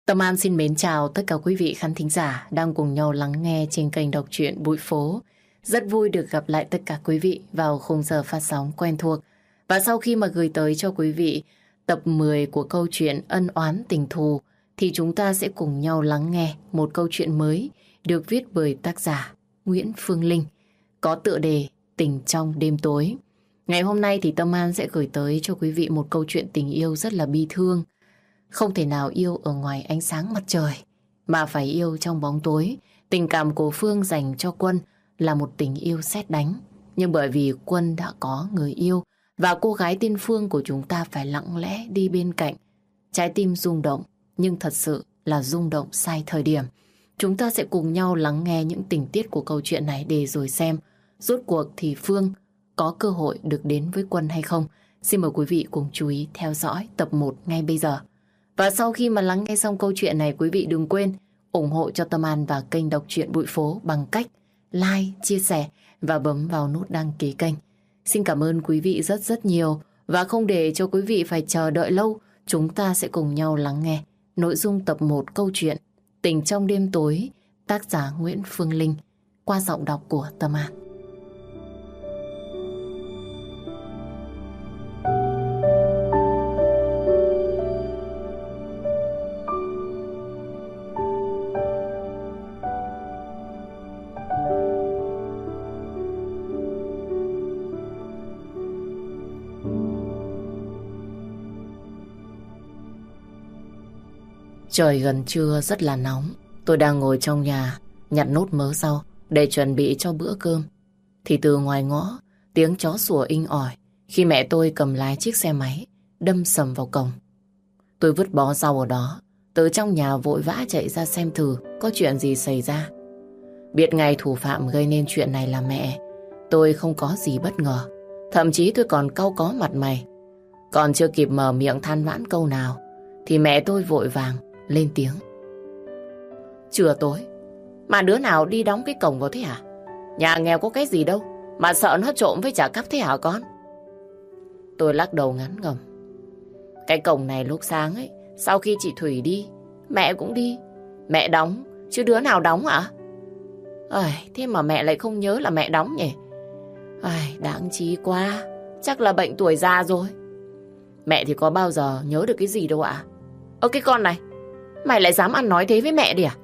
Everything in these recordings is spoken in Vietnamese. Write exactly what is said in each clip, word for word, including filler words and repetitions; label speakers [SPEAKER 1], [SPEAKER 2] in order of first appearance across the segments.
[SPEAKER 1] Tâm An xin mến chào tất cả quý vị khán thính giả đang cùng nhau lắng nghe trên kênh đọc truyện Bụi Phố. Rất vui được gặp lại tất cả quý vị vào khung giờ phát sóng quen thuộc. Và sau khi mà gửi tới cho quý vị tập mười của câu chuyện Ân Oán Tình Thù, thì chúng ta sẽ cùng nhau lắng nghe một câu chuyện mới được viết bởi tác giả Nguyễn Phương Linh, có tựa đề Tình Trong Đêm Tối. Ngày hôm nay thì Tâm An sẽ gửi tới cho quý vị một câu chuyện tình yêu rất là bi thương. Không thể nào yêu ở ngoài ánh sáng mặt trời, mà phải yêu trong bóng tối. Tình cảm của Phương dành cho Quân là một tình yêu sét đánh. Nhưng bởi vì Quân đã có người yêu, và cô gái tên Phương của chúng ta phải lặng lẽ đi bên cạnh. Trái tim rung động, nhưng thật sự là rung động sai thời điểm. Chúng ta sẽ cùng nhau lắng nghe những tình tiết của câu chuyện này để rồi xem rốt cuộc thì Phương có cơ hội được đến với Quân hay không. Xin mời quý vị cùng chú ý theo dõi tập một ngay bây giờ. Và sau khi mà lắng nghe xong câu chuyện này, quý vị đừng quên ủng hộ cho Tâm An và kênh đọc truyện Bụi Phố bằng cách like, chia sẻ và bấm vào nút đăng ký kênh. Xin cảm ơn quý vị rất rất nhiều. Và không để cho quý vị phải chờ đợi lâu, chúng ta sẽ cùng nhau lắng nghe nội dung tập một câu chuyện Tình Trong Đêm Tối, tác giả Nguyễn Phương Linh, qua giọng đọc của Tâm An. Trời gần trưa rất là nóng. Tôi đang ngồi trong nhà nhặt nốt mớ rau để chuẩn bị cho bữa cơm, thì từ ngoài ngõ tiếng chó sủa inh ỏi khi mẹ tôi cầm lái chiếc xe máy đâm sầm vào cổng. Tôi vứt bó rau ở đó, từ trong nhà vội vã chạy ra xem thử có chuyện gì xảy ra. Biết ngay thủ phạm gây nên chuyện này là mẹ, tôi không có gì bất ngờ. Thậm chí tôi còn cau có mặt mày. Còn chưa kịp mở miệng than vãn câu nào thì mẹ tôi vội vàng lên tiếng. Trưa tối mà đứa nào đi đóng cái cổng vào thế hả? Nhà nghèo có cái gì đâu mà sợ nó trộm với trả cắp thế hả con? Tôi lắc đầu ngán ngẩm. Cái cổng này lúc sáng ấy, sau khi chị Thủy đi, mẹ cũng đi. Mẹ đóng, chứ đứa nào đóng hả? Ây, thế mà mẹ lại không nhớ là mẹ đóng nhỉ? Ây, đáng chí quá. Chắc là bệnh tuổi già rồi. Mẹ thì có bao giờ nhớ được cái gì đâu ạ? Ơ cái con này, mày lại dám ăn nói thế với mẹ đi à?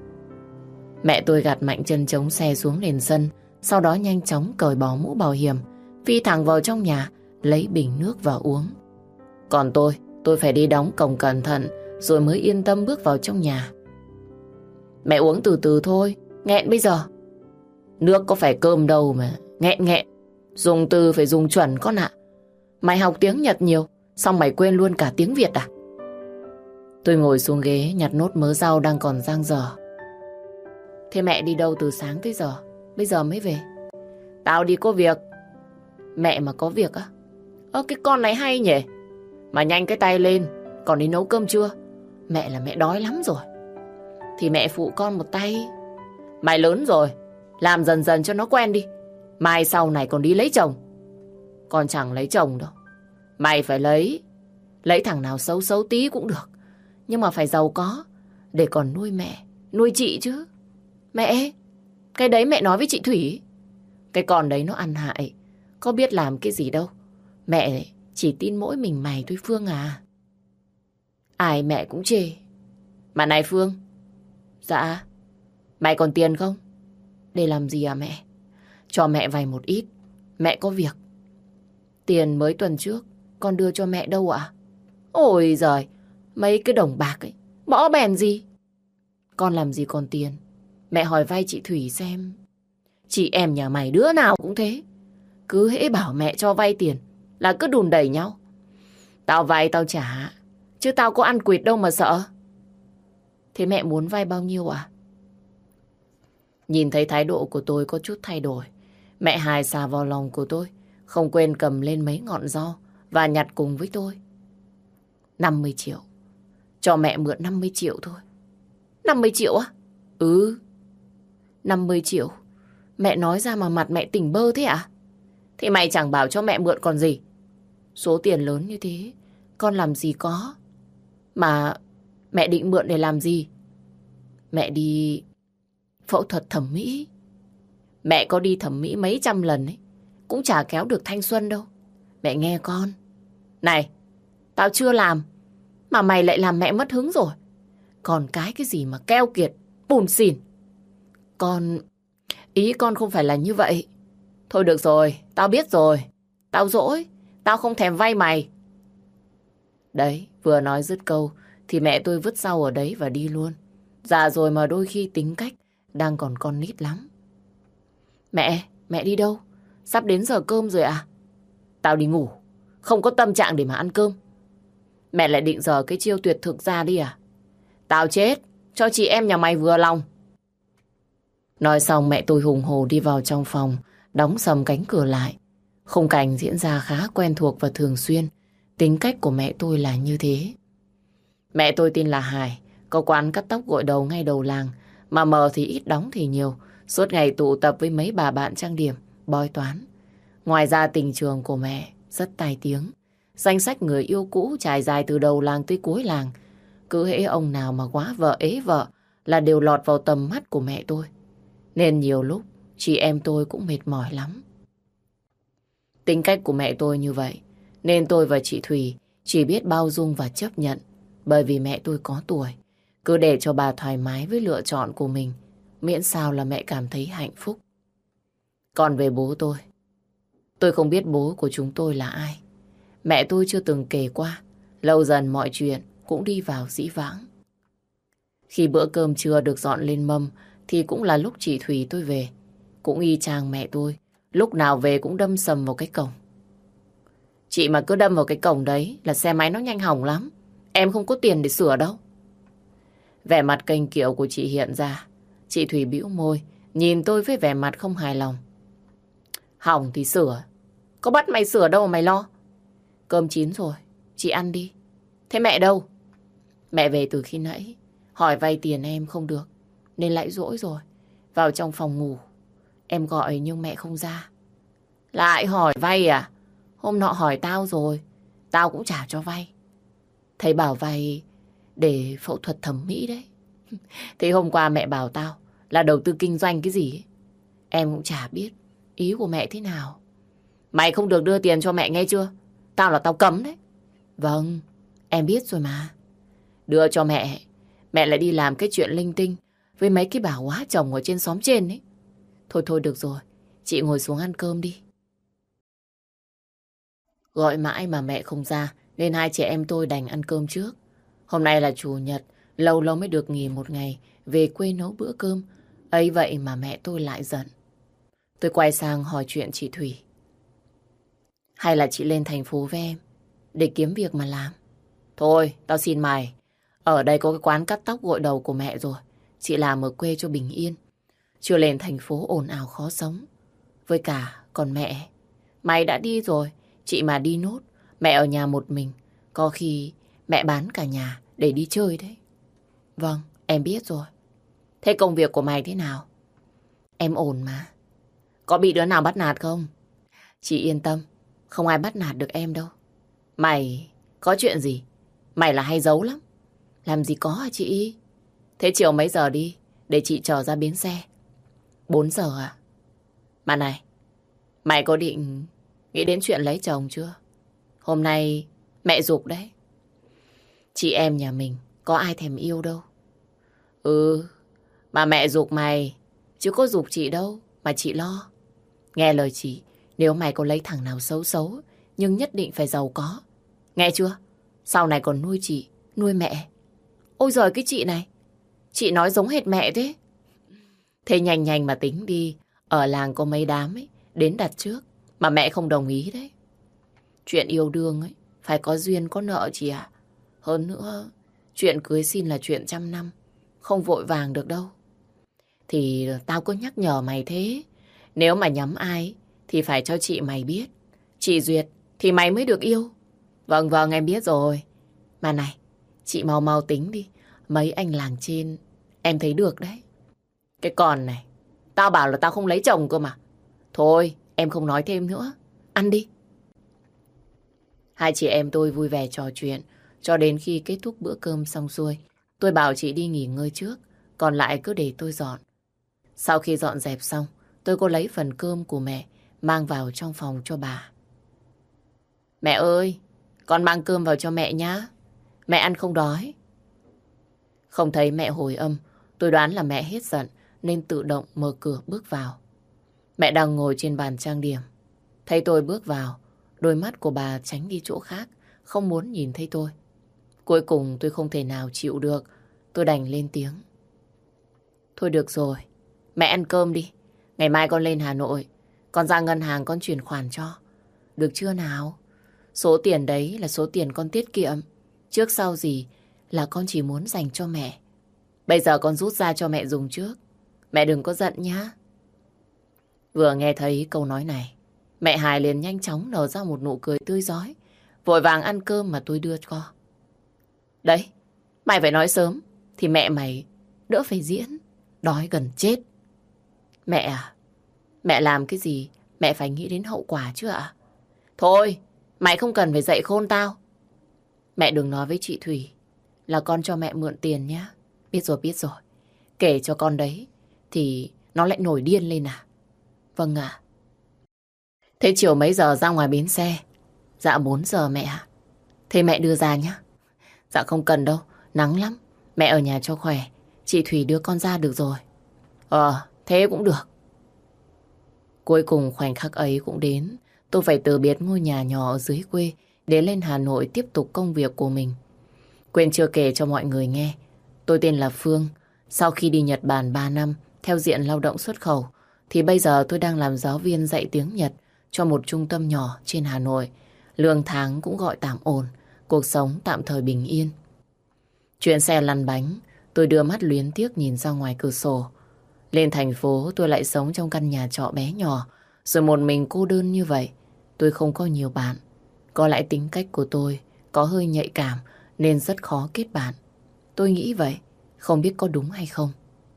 [SPEAKER 1] Mẹ tôi gạt mạnh chân chống xe xuống nền sân, sau đó nhanh chóng cởi bỏ mũ bảo hiểm, phi thẳng vào trong nhà, lấy bình nước và uống. Còn tôi, tôi phải đi đóng cổng cẩn thận, rồi mới yên tâm bước vào trong nhà. Mẹ uống từ từ thôi, nghẹn bây giờ. Nước có phải cơm đâu mà, nghẹn nghẹn. Dùng từ phải dùng chuẩn con ạ. Mày học tiếng Nhật nhiều, xong mày quên luôn cả tiếng Việt à? Tôi ngồi xuống ghế nhặt nốt mớ rau đang còn dang dở. Thế mẹ đi đâu từ sáng tới giờ? Bây giờ mới về. Tao đi có việc. Mẹ mà có việc á? Ơ cái con này hay nhỉ? Mà nhanh cái tay lên. Còn đi nấu cơm chưa? Mẹ là mẹ đói lắm rồi. Thì mẹ phụ con một tay. Mày lớn rồi, làm dần dần cho nó quen đi. Mai sau này còn đi lấy chồng. Con chẳng lấy chồng đâu. Mày phải lấy. Lấy thằng nào xấu xấu tí cũng được, nhưng mà phải giàu có, để còn nuôi mẹ, nuôi chị chứ. Mẹ, cái đấy mẹ nói với chị Thủy. Cái con đấy nó ăn hại, có biết làm cái gì đâu. Mẹ chỉ tin mỗi mình mày thôi Phương à. Ai mẹ cũng chê. Mà này Phương. Dạ. Mày còn tiền không? Để làm gì à mẹ? Cho mẹ vay một ít, mẹ có việc. Tiền mới tuần trước con đưa cho mẹ đâu ạ? Ôi giời, mấy cái đồng bạc ấy, bỏ bèn gì? Con làm gì còn tiền? Mẹ hỏi vay chị Thủy xem. Chị em nhà mày đứa nào cũng thế. Cứ hễ bảo mẹ cho vay tiền là cứ đùn đẩy nhau. Tao vay tao trả, chứ tao có ăn quỵt đâu mà sợ. Thế mẹ muốn vay bao nhiêu à? Nhìn thấy thái độ của tôi có chút thay đổi, mẹ hài xà vào lòng của tôi, không quên cầm lên mấy ngọn rau và nhặt cùng với tôi. năm mươi triệu. Cho mẹ mượn năm mươi triệu thôi. năm mươi triệu á? Ừ. năm mươi triệu. Mẹ nói ra mà mặt mẹ tỉnh bơ thế à? Thì mày chẳng bảo cho mẹ mượn còn gì. Số tiền lớn như thế con làm gì có. Mà Mẹ định mượn để làm gì? Mẹ đi phẫu thuật thẩm mỹ. Mẹ có đi thẩm mỹ mấy trăm lần ấy, cũng chả kéo được thanh xuân đâu. Mẹ nghe con. Này, tao chưa làm, mà mày lại làm mẹ mất hứng rồi. Còn cái cái gì mà keo kiệt, bùn xỉn. Con... Ý con không phải là như vậy. Thôi được rồi, tao biết rồi. Tao dỗi, tao không thèm vay mày. Đấy, vừa nói dứt câu thì mẹ tôi vứt rau ở đấy và đi luôn. Già rồi mà đôi khi tính cách đang còn con nít lắm. Mẹ, mẹ đi đâu? Sắp đến giờ cơm rồi à? Tao đi ngủ, không có tâm trạng để mà ăn cơm. Mẹ lại định dở cái chiêu tuyệt thực ra đi à? Tao chết, cho chị em nhà mày vừa lòng. Nói xong mẹ tôi hùng hồ đi vào trong phòng, đóng sầm cánh cửa lại. Khung cảnh diễn ra khá quen thuộc và thường xuyên. Tính cách của mẹ tôi là như thế. Mẹ tôi tên là Hải, có quán cắt tóc gội đầu ngay đầu làng, mà mờ thì ít đóng thì nhiều. Suốt ngày tụ tập với mấy bà bạn trang điểm, bói toán. Ngoài ra tình trường của mẹ rất tai tiếng. Danh sách người yêu cũ trải dài từ đầu làng tới cuối làng. Cứ hễ ông nào mà quá vợ ế vợ là đều lọt vào tầm mắt của mẹ tôi. Nên nhiều lúc chị em tôi cũng mệt mỏi lắm. Tính cách của mẹ tôi như vậy, nên tôi và chị Thùy chỉ biết bao dung và chấp nhận. Bởi vì mẹ tôi có tuổi, cứ để cho bà thoải mái với lựa chọn của mình, miễn sao là mẹ cảm thấy hạnh phúc. Còn về bố tôi, tôi không biết bố của chúng tôi là ai. Mẹ tôi chưa từng kể qua, lâu dần mọi chuyện cũng đi vào dĩ vãng. Khi bữa cơm trưa được dọn lên mâm thì cũng là lúc chị Thùy tôi về. Cũng y chang mẹ tôi, lúc nào về cũng đâm sầm vào cái cổng. Chị mà cứ đâm vào cái cổng đấy là xe máy nó nhanh hỏng lắm. Em không có tiền để sửa đâu. Vẻ mặt kênh kiệu của chị hiện ra. Chị Thùy bĩu môi, nhìn tôi với vẻ mặt không hài lòng. Hỏng thì sửa, có bắt mày sửa đâu mà mày lo. Cơm chín rồi, chị ăn đi. Thế mẹ đâu? Mẹ về từ khi nãy, hỏi vay tiền em không được, nên lại dỗi rồi. Vào trong phòng ngủ. Em gọi nhưng mẹ không ra. Lại hỏi vay à? Hôm nọ hỏi tao rồi, tao cũng trả cho vay. Thầy bảo vay để phẫu thuật thẩm mỹ đấy. Thế hôm qua mẹ bảo tao là đầu tư kinh doanh cái gì ấy. Em cũng chả biết ý của mẹ thế nào. Mày không được đưa tiền cho mẹ nghe chưa? Tao là tao cấm đấy. Vâng, em biết rồi mà. Đưa cho mẹ, mẹ lại đi làm cái chuyện linh tinh với mấy cái bà hóa chồng ở trên xóm trên ấy. Thôi thôi được rồi, chị ngồi xuống ăn cơm đi. Gọi mãi mà mẹ không ra, nên hai chị em tôi đành ăn cơm trước. Hôm nay là chủ nhật, lâu lâu mới được nghỉ một ngày, về quê nấu bữa cơm. Ấy vậy mà mẹ tôi lại giận. Tôi quay sang hỏi chuyện chị Thủy. Hay là chị lên thành phố với em, để kiếm việc mà làm? Thôi, tao xin mày. Ở đây có cái quán cắt tóc gội đầu của mẹ rồi. Chị làm ở quê cho bình yên. Chưa lên thành phố ồn ào khó sống. Với cả, còn mẹ. Mày đã đi rồi, chị mà đi nốt. Mẹ ở nhà một mình. Có khi mẹ bán cả nhà để đi chơi đấy. Vâng, em biết rồi. Thế công việc của mày thế nào? Em ổn mà. Có bị đứa nào bắt nạt không? Chị yên tâm, không ai bắt nạt được em đâu. Mày có chuyện gì? Mày là hay giấu lắm. Làm gì có hả chị? Thế chiều mấy giờ đi, để chị chờ ra bến xe. Bốn giờ à? Mà này, mày có định nghĩ đến chuyện lấy chồng chưa? Hôm nay mẹ giục đấy. Chị em nhà mình có ai thèm yêu đâu. Ừ, mà mẹ giục mày, chứ có giục chị đâu mà chị lo. Nghe lời chị, nếu mày có lấy thằng nào xấu xấu, nhưng nhất định phải giàu có. Nghe chưa? Sau này còn nuôi chị, nuôi mẹ. Ôi giời cái chị này, chị nói giống hệt mẹ thế. Thế nhanh nhanh mà tính đi. Ở làng có mấy đám ấy đến đặt trước, mà mẹ không đồng ý đấy. Chuyện yêu đương ấy phải có duyên có nợ chị ạ. Hơn nữa, chuyện cưới xin là chuyện trăm năm, không vội vàng được đâu. Thì tao cứ nhắc nhở mày thế. Nếu mà nhắm ai thì phải cho chị mày biết. Chị duyệt thì mày mới được yêu. Vâng vâng em biết rồi. Mà này, chị mau mau tính đi. Mấy anh làng trên em thấy được đấy. Cái con này, tao bảo là tao không lấy chồng cơ mà. Thôi em không nói thêm nữa. Ăn đi. Hai chị em tôi vui vẻ trò chuyện cho đến khi kết thúc bữa cơm xong xuôi. Tôi bảo chị đi nghỉ ngơi trước, còn lại cứ để tôi dọn. Sau khi dọn dẹp xong, tôi có lấy phần cơm của mẹ mang vào trong phòng cho bà. Mẹ ơi, con mang cơm vào cho mẹ nhá. Mẹ ăn không đói. Không thấy mẹ hồi âm, tôi đoán là mẹ hết giận nên tự động mở cửa bước vào. Mẹ đang ngồi trên bàn trang điểm. Thấy tôi bước vào, đôi mắt của bà tránh đi chỗ khác, không muốn nhìn thấy tôi. Cuối cùng tôi không thể nào chịu được, tôi đành lên tiếng. Thôi được rồi, mẹ ăn cơm đi. Ngày mai con lên Hà Nội, con ra ngân hàng con chuyển khoản cho. Được chưa nào? Số tiền đấy là số tiền con tiết kiệm. Trước sau gì là con chỉ muốn dành cho mẹ. Bây giờ con rút ra cho mẹ dùng trước. Mẹ đừng có giận nhá. Vừa nghe thấy câu nói này, mẹ Hải liền nhanh chóng nở ra một nụ cười tươi rói, vội vàng ăn cơm mà tôi đưa cho. Đấy, mày phải nói sớm, thì mẹ mày đỡ phải diễn, đói gần chết. Mẹ à, mẹ làm cái gì, mẹ phải nghĩ đến hậu quả chứ ạ? Thôi, mày không cần phải dạy khôn tao. Mẹ đừng nói với chị Thủy là con cho mẹ mượn tiền nhá. Biết rồi, biết rồi. Kể cho con đấy, thì nó lại nổi điên lên à? Vâng ạ. Thế chiều mấy giờ ra ngoài bến xe? Dạ bốn giờ mẹ ạ. Thế mẹ đưa ra nhá. Dạ không cần đâu, nắng lắm. Mẹ ở nhà cho khỏe. Chị Thủy đưa con ra được rồi. Ờ, thế cũng được. Cuối cùng khoảnh khắc ấy cũng đến. Tôi phải từ biệt ngôi nhà nhỏ ở dưới quê để lên Hà Nội tiếp tục công việc của mình. Quên chưa kể cho mọi người nghe. Tôi tên là Phương. Sau khi đi Nhật Bản ba năm theo diện lao động xuất khẩu, thì bây giờ tôi đang làm giáo viên dạy tiếng Nhật cho một trung tâm nhỏ trên Hà Nội. Lương tháng cũng gọi tạm ổn, cuộc sống tạm thời bình yên. Chuyện xe lăn bánh, tôi đưa mắt luyến tiếc nhìn ra ngoài cửa sổ. Lên thành phố tôi lại sống trong căn nhà trọ bé nhỏ, rồi một mình cô đơn như vậy. Tôi không có nhiều bạn. Có lẽ tính cách của tôi có hơi nhạy cảm nên rất khó kết bạn. Tôi nghĩ vậy, không biết có đúng hay không.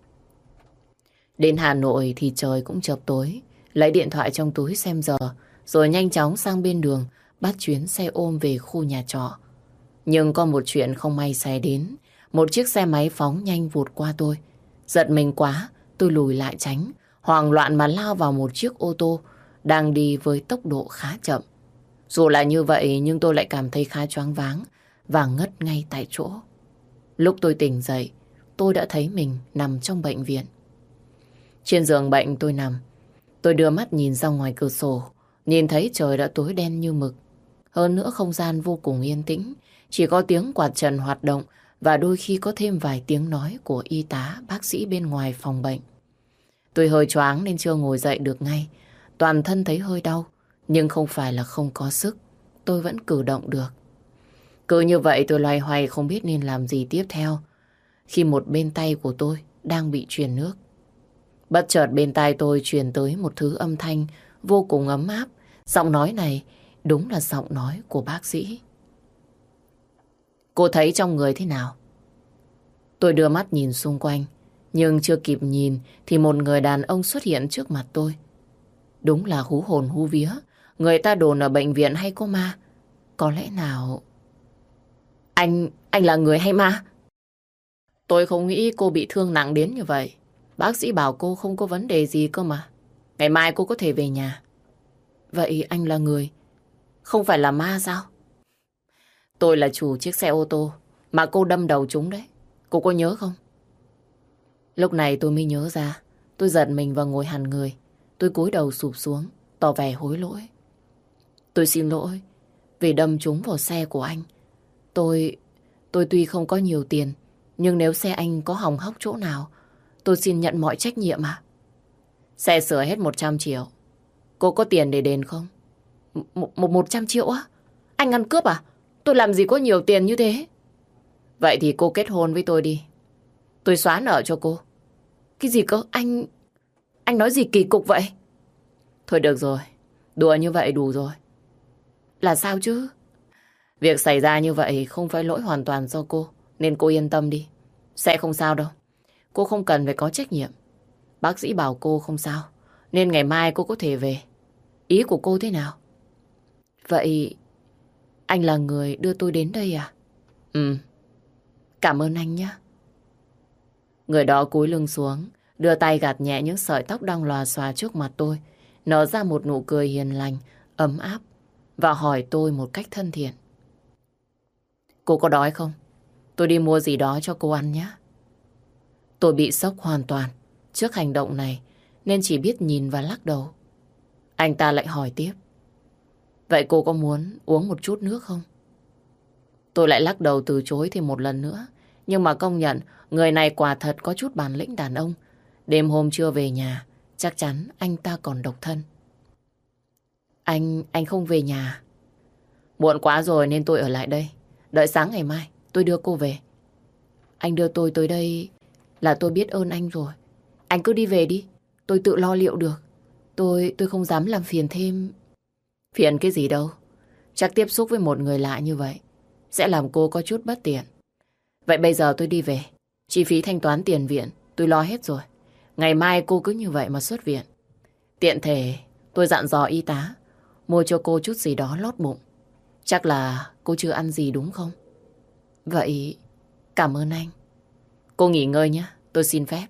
[SPEAKER 1] Đến Hà Nội thì trời cũng chập tối. Lấy điện thoại trong túi xem giờ, rồi nhanh chóng sang bên đường bắt chuyến xe ôm về khu nhà trọ. Nhưng có một chuyện không may xảy đến. Một chiếc xe máy phóng nhanh vụt qua tôi. Giật mình quá, tôi lùi lại tránh, hoảng loạn mà lao vào một chiếc ô tô đang đi với tốc độ khá chậm. Dù là như vậy nhưng tôi lại cảm thấy khá choáng váng và ngất ngay tại chỗ. Lúc tôi tỉnh dậy, tôi đã thấy mình nằm trong bệnh viện. Trên giường bệnh tôi nằm, tôi đưa mắt nhìn ra ngoài cửa sổ, nhìn thấy trời đã tối đen như mực. Hơn nữa không gian vô cùng yên tĩnh, chỉ có tiếng quạt trần hoạt động và đôi khi có thêm vài tiếng nói của y tá, bác sĩ bên ngoài phòng bệnh. Tôi hơi choáng nên chưa ngồi dậy được ngay. Toàn thân thấy hơi đau, nhưng không phải là không có sức. Tôi vẫn cử động được. Cứ như vậy tôi loay hoay không biết nên làm gì tiếp theo, khi một bên tay của tôi đang bị truyền nước. Bất chợt bên tai tôi truyền tới một thứ âm thanh vô cùng ấm áp. Giọng nói này đúng là giọng nói của bác sĩ. Cô thấy trong người thế nào? Tôi đưa mắt nhìn xung quanh, nhưng chưa kịp nhìn thì một người đàn ông xuất hiện trước mặt tôi. Đúng là hú hồn hú vía. Người ta đồn ở bệnh viện hay có ma. Có lẽ nào... Anh, anh là người hay ma? Tôi không nghĩ cô bị thương nặng đến như vậy. Bác sĩ bảo cô không có vấn đề gì cơ mà. Ngày mai cô có thể về nhà. Vậy anh là người, không phải là ma sao? Tôi là chủ chiếc xe ô tô mà cô đâm đầu chúng đấy. Cô có nhớ không? Lúc này tôi mới nhớ ra. Tôi giật mình và ngồi hẳn người. Tôi cúi đầu sụp xuống, tỏ vẻ hối lỗi. Tôi xin lỗi vì đâm trúng vào xe của anh. Tôi... Tôi tuy không có nhiều tiền, nhưng nếu xe anh có hỏng hóc chỗ nào, tôi xin nhận mọi trách nhiệm ạ. Xe sửa hết một trăm triệu. Cô có tiền để đền không? Một, một, một trăm triệu á? Anh ăn cướp à? Tôi làm gì có nhiều tiền như thế? Vậy thì cô kết hôn với tôi đi. Tôi xóa nợ cho cô. Cái gì cơ? Anh... Anh nói gì kỳ cục vậy? Thôi được rồi. Đùa như vậy đủ rồi. Là sao chứ? Việc xảy ra như vậy không phải lỗi hoàn toàn do cô. Nên cô yên tâm đi. Sẽ không sao đâu. Cô không cần phải có trách nhiệm. Bác sĩ bảo cô không sao. Nên ngày mai cô có thể về. Ý của cô thế nào? Vậy anh là người đưa tôi đến đây à? Ừ. Cảm ơn anh nhé. Người đó cúi lưng xuống, đưa tay gạt nhẹ những sợi tóc đang lòa xòa trước mặt tôi, nở ra một nụ cười hiền lành, ấm áp và hỏi tôi một cách thân thiện. Cô có đói không? Tôi đi mua gì đó cho cô ăn nhé. Tôi bị sốc hoàn toàn trước hành động này nên chỉ biết nhìn và lắc đầu. Anh ta lại hỏi tiếp. Vậy cô có muốn uống một chút nước không? Tôi lại lắc đầu từ chối thêm một lần nữa. Nhưng mà công nhận người này quả thật có chút bản lĩnh đàn ông. Đêm hôm chưa về nhà, chắc chắn anh ta còn độc thân. Anh, anh không về nhà. Muộn quá rồi nên tôi ở lại đây. Đợi sáng ngày mai tôi đưa cô về. Anh đưa tôi tới đây là tôi biết ơn anh rồi. Anh cứ đi về đi, tôi tự lo liệu được. Tôi, tôi không dám làm phiền thêm. Phiền cái gì đâu. Chắc tiếp xúc với một người lạ như vậy sẽ làm cô có chút bất tiện. Vậy bây giờ tôi đi về. Chi phí thanh toán tiền viện tôi lo hết rồi. Ngày mai cô cứ như vậy mà xuất viện. Tiện thể tôi dặn dò y tá mua cho cô chút gì đó lót bụng. Chắc là cô chưa ăn gì đúng không? Vậy cảm ơn anh. Cô nghỉ ngơi nhé, tôi xin phép.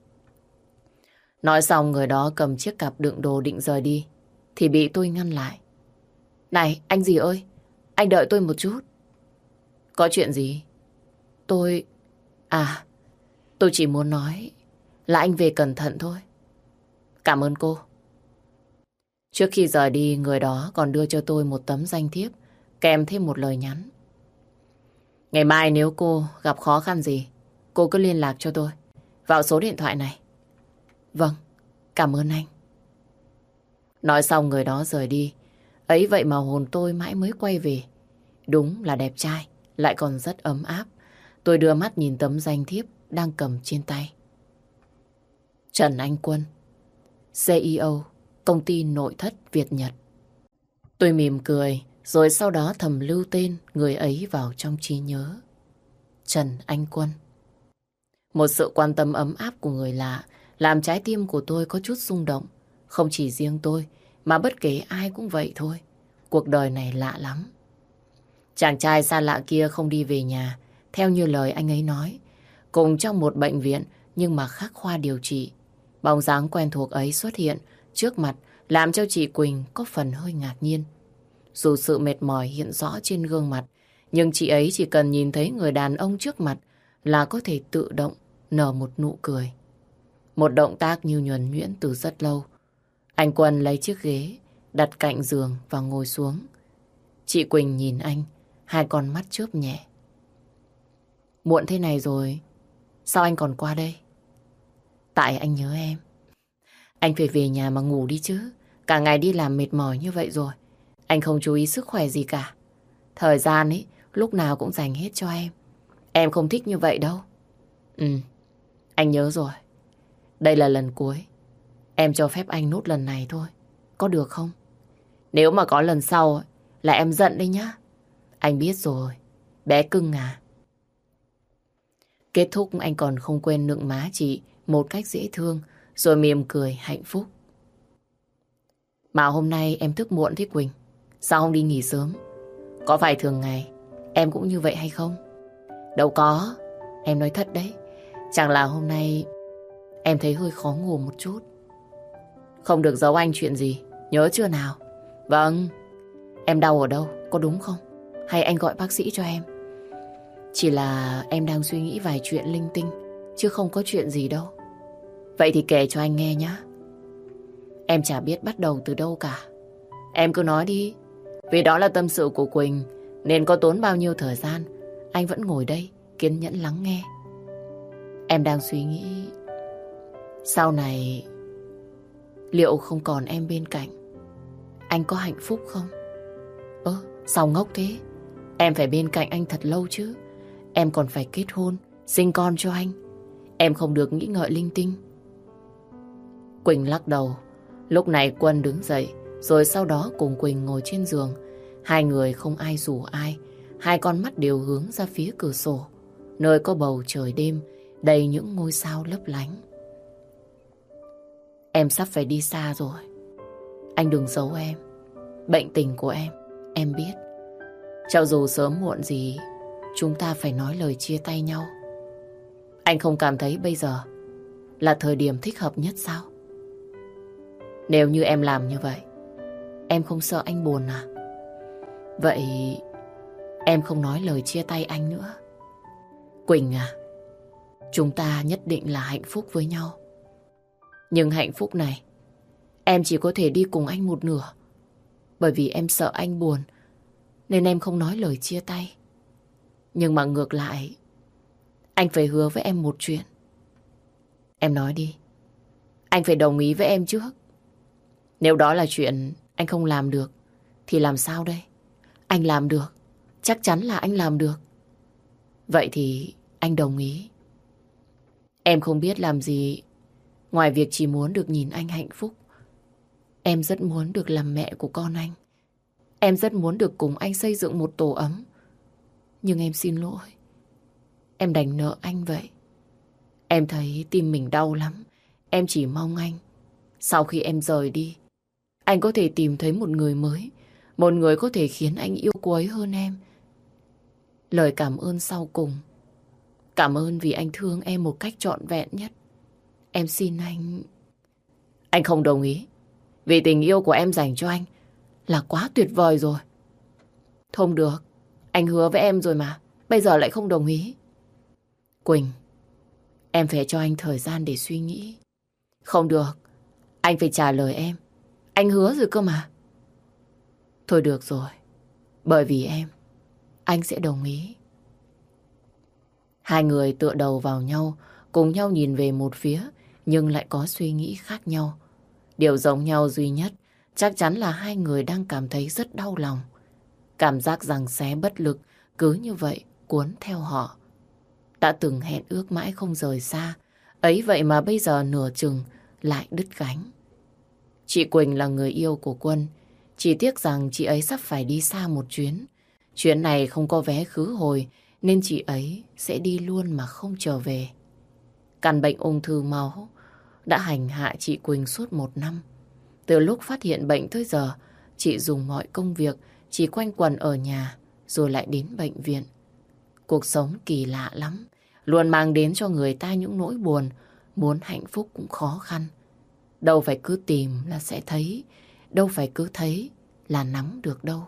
[SPEAKER 1] Nói xong người đó cầm chiếc cặp đựng đồ định rời đi thì bị tôi ngăn lại. Này anh gì ơi, anh đợi tôi một chút. Có chuyện gì? Tôi... À, tôi chỉ muốn nói là anh về cẩn thận thôi. Cảm ơn cô. Trước khi rời đi, người đó còn đưa cho tôi một tấm danh thiếp kèm thêm một lời nhắn. Ngày mai nếu cô gặp khó khăn gì, cô cứ liên lạc cho tôi vào số điện thoại này. Vâng, cảm ơn anh. Nói xong người đó rời đi. Ấy vậy mà hồn tôi mãi mới quay về. Đúng là đẹp trai, lại còn rất ấm áp. Tôi đưa mắt nhìn tấm danh thiếp đang cầm trên tay. Trần Anh Quân, xê i ô, công ty nội thất Việt Nhật. Tôi mỉm cười, rồi sau đó thầm lưu tên người ấy vào trong trí nhớ. Trần Anh Quân. Một sự quan tâm ấm áp của người lạ làm trái tim của tôi có chút rung động. Không chỉ riêng tôi, mà bất kể ai cũng vậy thôi. Cuộc đời này lạ lắm. Chàng trai xa lạ kia không đi về nhà, theo như lời anh ấy nói. Cùng trong một bệnh viện, nhưng mà khác khoa điều trị. Bóng dáng quen thuộc ấy xuất hiện trước mặt, làm cho chị Quỳnh có phần hơi ngạc nhiên. Dù sự mệt mỏi hiện rõ trên gương mặt, nhưng chị ấy chỉ cần nhìn thấy người đàn ông trước mặt là có thể tự động nở một nụ cười. Một động tác như nhuần nhuyễn từ rất lâu. Anh Quân lấy chiếc ghế, đặt cạnh giường và ngồi xuống. Chị Quỳnh nhìn anh, hai con mắt chớp nhẹ. Muộn thế này rồi, sao anh còn qua đây? Tại anh nhớ em. Anh phải về nhà mà ngủ đi chứ. Cả ngày đi làm mệt mỏi như vậy rồi. Anh không chú ý sức khỏe gì cả. Thời gian ấy, lúc nào cũng dành hết cho em. Em không thích như vậy đâu. Ừ, anh nhớ rồi. Đây là lần cuối. Em cho phép anh nốt lần này thôi. Có được không? Nếu mà có lần sau là em giận đấy nhá. Anh biết rồi. Bé cưng à. Kết thúc anh còn không quên nựng má chị một cách dễ thương, rồi mỉm cười hạnh phúc. Mà hôm nay em thức muộn thế Quỳnh. Sao không đi nghỉ sớm? Có phải thường ngày em cũng như vậy hay không? Đâu có. Em nói thật đấy. Chẳng là hôm nay em thấy hơi khó ngủ một chút. Không được giấu anh chuyện gì, nhớ chưa nào? Vâng. Em đau ở đâu, có đúng không? Hay anh gọi bác sĩ cho em? Chỉ là em đang suy nghĩ vài chuyện linh tinh, chứ không có chuyện gì đâu. Vậy thì kể cho anh nghe nhá. Em chả biết bắt đầu từ đâu cả. Em cứ nói đi. Vì đó là tâm sự của Quỳnh, nên có tốn bao nhiêu thời gian anh vẫn ngồi đây kiên nhẫn lắng nghe. Em đang suy nghĩ sau này liệu không còn em bên cạnh, anh có hạnh phúc không? Ơ, sao ngốc thế? Em phải bên cạnh anh thật lâu chứ. Em còn phải kết hôn, sinh con cho anh. Em không được nghĩ ngợi linh tinh. Quỳnh lắc đầu. Lúc này Quân đứng dậy, rồi sau đó cùng Quỳnh ngồi trên giường. Hai người không ai rủ ai. Hai con mắt đều hướng ra phía cửa sổ, nơi có bầu trời đêm đầy những ngôi sao lấp lánh. Em sắp phải đi xa rồi. Anh đừng giấu em. Bệnh tình của em, em biết. Cho dù sớm muộn gì, chúng ta phải nói lời chia tay nhau. Anh không cảm thấy bây giờ là thời điểm thích hợp nhất sao? Nếu như em làm như vậy, em không sợ anh buồn à? Vậy em không nói lời chia tay anh nữa. Quỳnh à, chúng ta nhất định là hạnh phúc với nhau. Nhưng hạnh phúc này, em chỉ có thể đi cùng anh một nửa. Bởi vì em sợ anh buồn, nên em không nói lời chia tay. Nhưng mà ngược lại, anh phải hứa với em một chuyện. Em nói đi. Anh phải đồng ý với em trước. Nếu đó là chuyện anh không làm được, thì làm sao đây? Anh làm được. Chắc chắn là anh làm được. Vậy thì anh đồng ý. Em không biết làm gì ngoài việc chỉ muốn được nhìn anh hạnh phúc. Em rất muốn được làm mẹ của con anh. Em rất muốn được cùng anh xây dựng một tổ ấm. Nhưng em xin lỗi. Em đành nợ anh vậy. Em thấy tim mình đau lắm. Em chỉ mong anh, sau khi em rời đi, anh có thể tìm thấy một người mới. Một người có thể khiến anh yêu cô ấy hơn em. Lời cảm ơn sau cùng. Cảm ơn vì anh thương em một cách trọn vẹn nhất. Em xin anh... Anh không đồng ý. Vì tình yêu của em dành cho anh là quá tuyệt vời rồi. Không được. Anh hứa với em rồi mà. Bây giờ lại không đồng ý. Quỳnh, em phải cho anh thời gian để suy nghĩ. Không được. Anh phải trả lời em. Anh hứa rồi cơ mà. Thôi được rồi. Bởi vì em, anh sẽ đồng ý. Hai người tựa đầu vào nhau, cùng nhau nhìn về một phía, nhưng lại có suy nghĩ khác nhau. Điều giống nhau duy nhất chắc chắn là hai người đang cảm thấy rất đau lòng. Cảm giác giằng xé bất lực cứ như vậy cuốn theo họ. Đã từng hẹn ước mãi không rời xa, ấy vậy mà bây giờ nửa chừng lại đứt gánh. Chị Quỳnh là người yêu của Quân, chỉ tiếc rằng chị ấy sắp phải đi xa một chuyến. Chuyến này không có vé khứ hồi nên chị ấy sẽ đi luôn mà không trở về. Căn bệnh ung thư máu đã hành hạ chị Quỳnh suốt một năm. Từ lúc phát hiện bệnh tới giờ, chị dùng mọi công việc chỉ quanh quẩn ở nhà rồi lại đến bệnh viện. Cuộc sống kỳ lạ lắm, luôn mang đến cho người ta những nỗi buồn, muốn hạnh phúc cũng khó khăn. Đâu phải cứ tìm là sẽ thấy, đâu phải cứ thấy là nắm được đâu.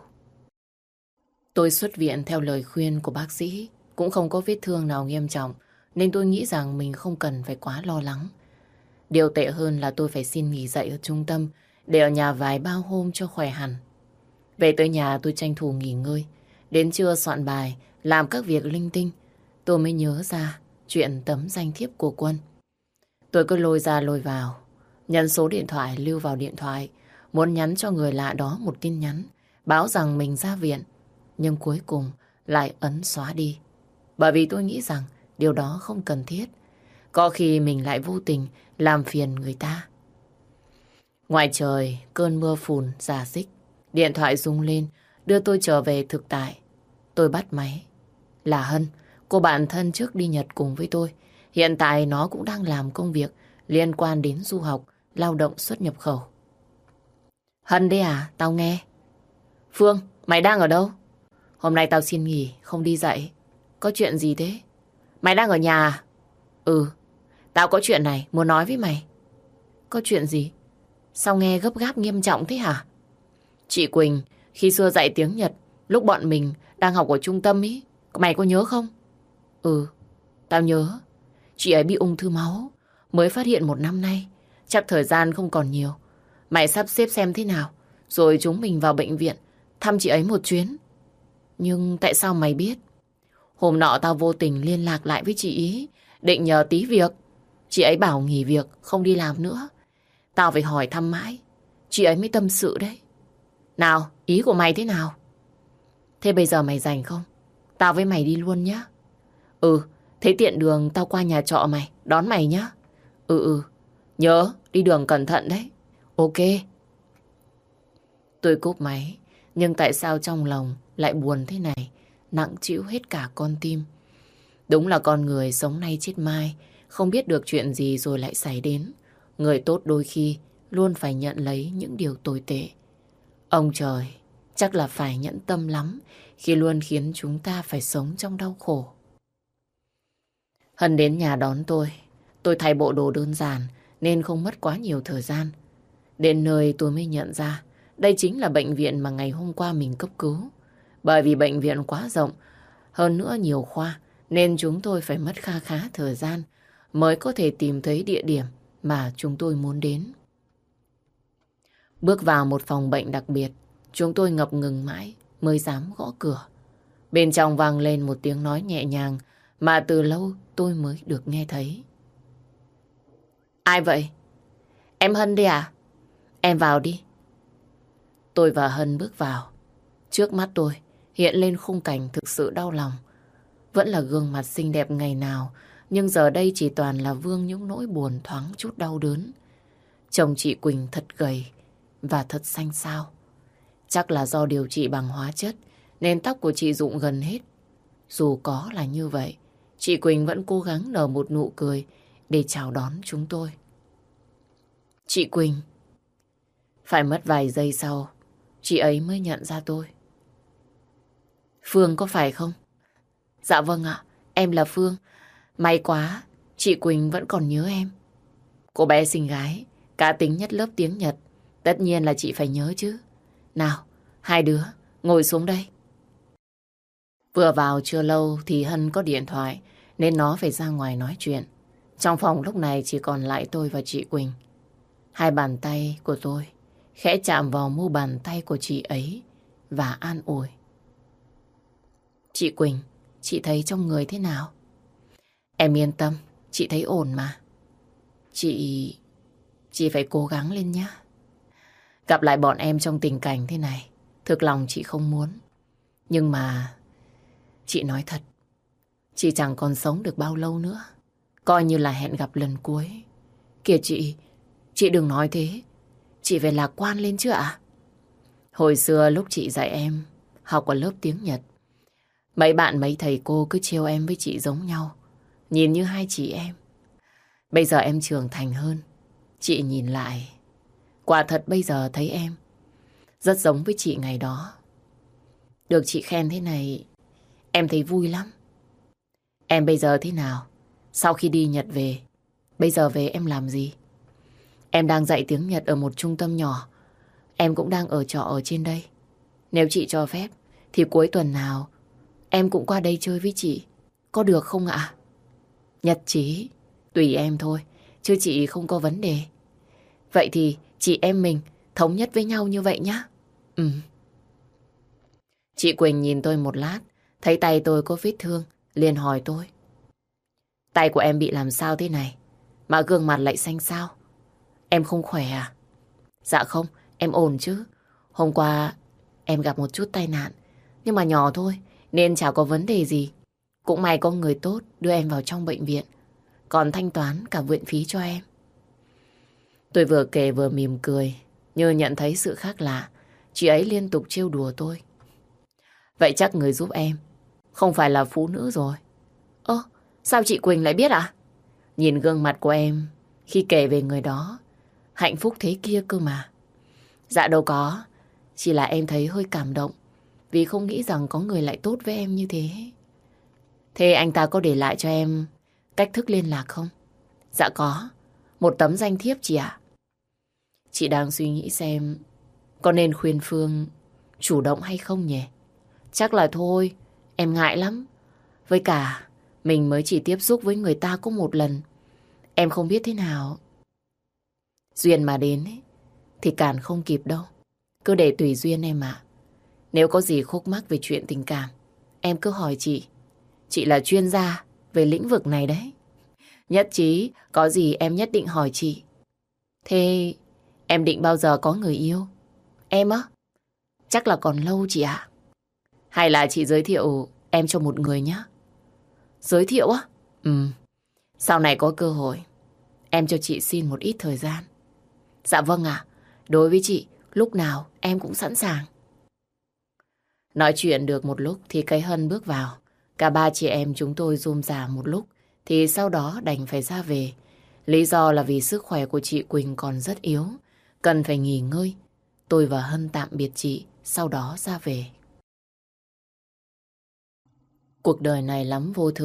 [SPEAKER 1] Tôi xuất viện theo lời khuyên của bác sĩ, cũng không có vết thương nào nghiêm trọng, nên tôi nghĩ rằng mình không cần phải quá lo lắng. Điều tệ hơn là tôi phải xin nghỉ dạy ở trung tâm để ở nhà vài ba hôm cho khỏe hẳn. Về tới nhà tôi tranh thủ nghỉ ngơi, đến trưa soạn bài, làm các việc linh tinh, tôi mới nhớ ra chuyện tấm danh thiếp của Quân. Tôi cứ lôi ra lôi vào, nhấn số điện thoại lưu vào điện thoại, muốn nhắn cho người lạ đó một tin nhắn, báo rằng mình ra viện, nhưng cuối cùng lại ấn xóa đi. Bởi vì tôi nghĩ rằng điều đó không cần thiết, có khi mình lại vô tình làm phiền người ta. Ngoài trời, cơn mưa phùn rả rích, điện thoại rung lên, đưa tôi trở về thực tại. Tôi bắt máy. Là Hân, cô bạn thân trước đi Nhật cùng với tôi. Hiện tại nó cũng đang làm công việc liên quan đến du học, lao động xuất nhập khẩu. Hân đấy à, tao nghe. Phương, mày đang ở đâu? Hôm nay tao xin nghỉ, không đi dạy. Có chuyện gì thế? Mày đang ở nhà à? Ừ, tao có chuyện này muốn nói với mày. Có chuyện gì? Sao nghe gấp gáp nghiêm trọng thế hả? Chị Quỳnh, khi xưa dạy tiếng Nhật, lúc bọn mình đang học ở trung tâm ý, mày có nhớ không? Ừ, tao nhớ. Chị ấy bị ung thư máu, mới phát hiện một năm nay. Chắc thời gian không còn nhiều. Mày sắp xếp xem thế nào, rồi chúng mình vào bệnh viện thăm chị ấy một chuyến. Nhưng tại sao mày biết? Hôm nọ tao vô tình liên lạc lại với chị ý, định nhờ tí việc. Chị ấy bảo nghỉ việc, không đi làm nữa. Tao phải hỏi thăm mãi, chị ấy mới tâm sự đấy. Nào, ý của mày thế nào? Thế bây giờ mày rảnh không? Tao với mày đi luôn nhá. Ừ, thế tiện đường tao qua nhà trọ mày, đón mày nhá. Ừ ừ, nhớ đi đường cẩn thận đấy. Ok. Tôi cúp máy, nhưng tại sao trong lòng lại buồn thế này, nặng trĩu hết cả con tim. Đúng là con người sống nay chết mai, không biết được chuyện gì rồi lại xảy đến. Người tốt đôi khi luôn phải nhận lấy những điều tồi tệ. Ông trời chắc là phải nhẫn tâm lắm khi luôn khiến chúng ta phải sống trong đau khổ. Hân đến nhà đón tôi. Tôi thay bộ đồ đơn giản nên không mất quá nhiều thời gian. Đến nơi tôi mới nhận ra đây chính là bệnh viện mà ngày hôm qua mình cấp cứu. Bởi vì bệnh viện quá rộng, hơn nữa nhiều khoa, nên chúng tôi phải mất kha khá thời gian mới có thể tìm thấy địa điểm mà chúng tôi muốn đến. Bước vào một phòng bệnh đặc biệt, chúng tôi ngập ngừng mãi mới dám gõ cửa. Bên trong vang lên một tiếng nói nhẹ nhàng mà từ lâu tôi mới được nghe thấy. Ai vậy? Em Hân đi à? Em vào đi. Tôi và Hân bước vào. Trước mắt tôi hiện lên khung cảnh thực sự đau lòng. Vẫn là gương mặt xinh đẹp ngày nào, nhưng giờ đây chỉ toàn là vương những nỗi buồn thoáng chút đau đớn. Chồng chị Quỳnh thật gầy và thật xanh xao. Chắc là do điều trị bằng hóa chất nên tóc của chị rụng gần hết. Dù có là như vậy, chị Quỳnh vẫn cố gắng nở một nụ cười để chào đón chúng tôi. Chị Quỳnh. Phải mất vài giây sau, chị ấy mới nhận ra tôi. Phương có phải không? Dạ vâng ạ, em là Phương. May quá, chị Quỳnh vẫn còn nhớ em. Cô bé xinh gái, cá tính nhất lớp tiếng Nhật. Tất nhiên là chị phải nhớ chứ. Nào, hai đứa, ngồi xuống đây. Vừa vào chưa lâu thì Hân có điện thoại, nên nó phải ra ngoài nói chuyện. Trong phòng lúc này chỉ còn lại tôi và chị Quỳnh. Hai bàn tay của tôi khẽ chạm vào mu bàn tay của chị ấy và an ủi. Chị Quỳnh, chị thấy trong người thế nào? Em yên tâm, chị thấy ổn mà. Chị... chị phải cố gắng lên nhé. Gặp lại bọn em trong tình cảnh thế này, thực lòng chị không muốn. Nhưng mà... chị nói thật, chị chẳng còn sống được bao lâu nữa. Coi như là hẹn gặp lần cuối. Kìa chị, chị đừng nói thế. Chị phải lạc quan lên chứ ạ? Hồi xưa lúc chị dạy em học ở lớp tiếng Nhật, mấy bạn mấy thầy cô cứ trêu em với chị giống nhau, nhìn như hai chị em. Bây giờ em trưởng thành hơn, chị nhìn lại, quả thật bây giờ thấy em rất giống với chị ngày đó. Được chị khen thế này, em thấy vui lắm. Em bây giờ thế nào? Sau khi đi Nhật về, bây giờ về em làm gì? Em đang dạy tiếng Nhật ở một trung tâm nhỏ. Em cũng đang ở trọ ở trên đây. Nếu chị cho phép thì cuối tuần nào em cũng qua đây chơi với chị. Có được không ạ? Nhật chí, tùy em thôi, chứ chị không có vấn đề. Vậy thì chị em mình thống nhất với nhau như vậy nhá. Ừ. Chị Quỳnh nhìn tôi một lát, thấy tay tôi có vết thương, liền hỏi tôi. Tay của em bị làm sao thế này? Mà gương mặt lại xanh xao. Em không khỏe à? Dạ không, em ổn chứ. Hôm qua em gặp một chút tai nạn, nhưng mà nhỏ thôi, nên chả có vấn đề gì. Cũng may có người tốt đưa em vào trong bệnh viện, còn thanh toán cả viện phí cho em. Tôi vừa kể vừa mỉm cười, như nhận thấy sự khác lạ. Chị ấy liên tục trêu đùa tôi. Vậy chắc người giúp em không phải là phụ nữ rồi. Ơ, sao chị Quỳnh lại biết ạ? Nhìn gương mặt của em khi kể về người đó, hạnh phúc thế kia cơ mà. Dạ đâu có, chỉ là em thấy hơi cảm động vì không nghĩ rằng có người lại tốt với em như thế. Thế anh ta có để lại cho em cách thức liên lạc không? Dạ có, một tấm danh thiếp chị ạ. Chị đang suy nghĩ xem có nên khuyên Phương chủ động hay không nhỉ? Chắc là thôi, em ngại lắm. Với cả, mình mới chỉ tiếp xúc với người ta có một lần. Em không biết thế nào. Duyên mà đến ấy, thì cản không kịp đâu. Cứ để tùy duyên em ạ. Nếu có gì khúc mắc về chuyện tình cảm, em cứ hỏi chị. Chị là chuyên gia về lĩnh vực này đấy. Nhất trí, có gì em nhất định hỏi chị. Thế em định bao giờ có người yêu? Em á? Chắc là còn lâu chị ạ. Hay là chị giới thiệu em cho một người nhé? Giới thiệu á? Ừ. Sau này có cơ hội, em cho chị xin một ít thời gian. Dạ vâng ạ. Đối với chị, lúc nào em cũng sẵn sàng. Nói chuyện được một lúc thì cái Hân bước vào. Cả ba chị em chúng tôi rôm rả một lúc thì sau đó đành phải ra về. Lý do là vì sức khỏe của chị Quỳnh còn rất yếu, cần phải nghỉ ngơi. Tôi và Hân tạm biệt chị, sau đó ra về. Cuộc đời này lắm vô thường,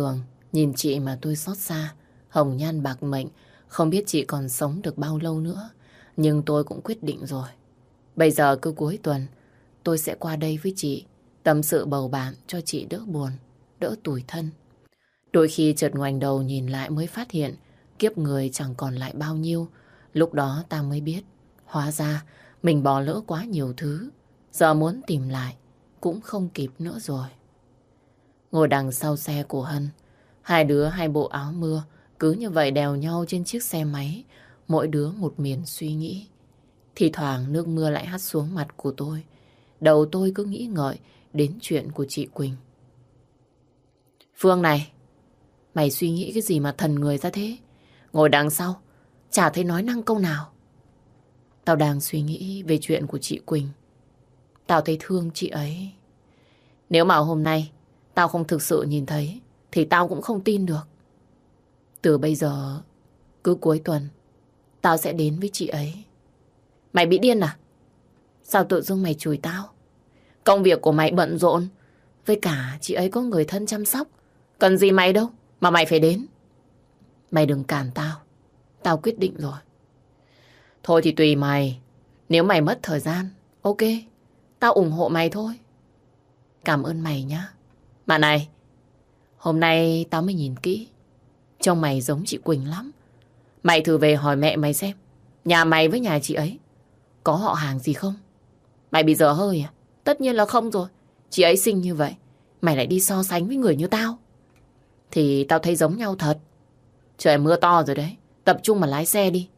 [SPEAKER 1] Nhìn chị mà tôi xót xa, hồng nhan bạc mệnh, không biết chị còn sống được bao lâu nữa. Nhưng tôi cũng quyết định rồi. Bây giờ cứ cuối tuần, tôi sẽ qua đây với chị, tâm sự bầu bạn cho chị đỡ buồn, đỡ tủi thân. Đôi khi chợt ngoảnh đầu nhìn lại mới phát hiện kiếp người chẳng còn lại bao nhiêu. Lúc đó ta mới biết, hóa ra mình bỏ lỡ quá nhiều thứ. Giờ muốn tìm lại cũng không kịp nữa rồi. Ngồi đằng sau xe của Hân, hai đứa hai bộ áo mưa, cứ như vậy đèo nhau trên chiếc xe máy, mỗi đứa một miền suy nghĩ. Thì thoảng nước mưa lại hắt xuống mặt của tôi. Đầu tôi cứ nghĩ ngợi đến chuyện của chị Quỳnh. Phương này, mày suy nghĩ cái gì mà thần người ra thế? Ngồi đằng sau, chả thấy nói năng câu nào. Tao đang suy nghĩ về chuyện của chị Quỳnh. Tao thấy thương chị ấy. Nếu mà hôm nay tao không thực sự nhìn thấy thì tao cũng không tin được. Từ bây giờ, cứ cuối tuần, tao sẽ đến với chị ấy. Mày bị điên à? Sao tự dưng mày chửi tao? Công việc của mày bận rộn, với cả chị ấy có người thân chăm sóc. Cần gì mày đâu mà mày phải đến. Mày đừng cản tao. Tao quyết định rồi. Thôi thì tùy mày. Nếu mày mất thời gian, ok, tao ủng hộ mày thôi. Cảm ơn mày nhá. Mà này, hôm nay tao mới nhìn kỹ, trông mày giống chị Quỳnh lắm. Mày thử về hỏi mẹ mày xem, nhà mày với nhà chị ấy có họ hàng gì không? Mày bị dở hơi à? Tất nhiên là không rồi. Chị ấy xinh như vậy, mày lại đi so sánh với người như tao. Thì tao thấy giống nhau thật. Trời mưa to rồi đấy, tập trung mà lái xe đi.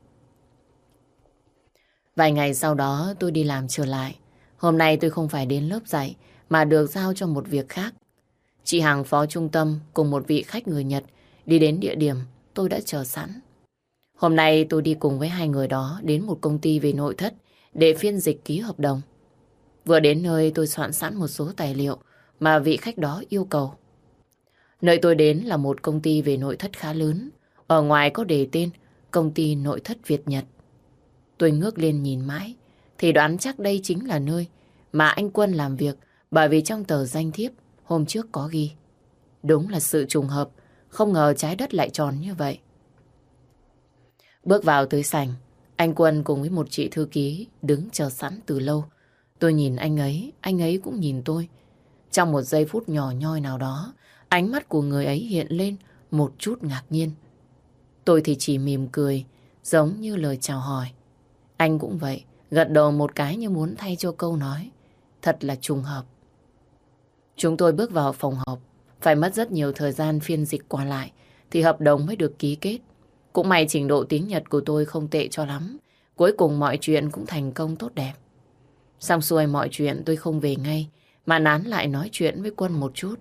[SPEAKER 1] Vài ngày sau đó tôi đi làm trở lại. Hôm nay tôi không phải đến lớp dạy mà được giao cho một việc khác. Chị Hằng phó trung tâm cùng một vị khách người Nhật đi đến địa điểm tôi đã chờ sẵn. Hôm nay tôi đi cùng với hai người đó đến một công ty về nội thất để phiên dịch ký hợp đồng. Vừa đến nơi tôi soạn sẵn một số tài liệu mà vị khách đó yêu cầu. Nơi tôi đến là một công ty về nội thất khá lớn. Ở ngoài có đề tên Công ty Nội thất Việt Nhật. Tôi ngước lên nhìn mãi thì đoán chắc đây chính là nơi mà anh Quân làm việc, bởi vì trong tờ danh thiếp hôm trước có ghi. Đúng là sự trùng hợp, không ngờ trái đất lại tròn như vậy. Bước vào tới sảnh, anh Quân cùng với một chị thư ký đứng chờ sẵn từ lâu. Tôi nhìn anh ấy, anh ấy cũng nhìn tôi. Trong một giây phút nhỏ nhoi nào đó, ánh mắt của người ấy hiện lên một chút ngạc nhiên. Tôi thì chỉ mỉm cười, giống như lời chào hỏi. Anh cũng vậy, gật đầu một cái như muốn thay cho câu nói. Thật là trùng hợp. Chúng tôi bước vào phòng họp, phải mất rất nhiều thời gian phiên dịch qua lại thì hợp đồng mới được ký kết. Cũng may trình độ tiếng Nhật của tôi không tệ cho lắm. Cuối cùng mọi chuyện cũng thành công tốt đẹp. Xong xuôi mọi chuyện tôi không về ngay mà nán lại nói chuyện với Quân một chút.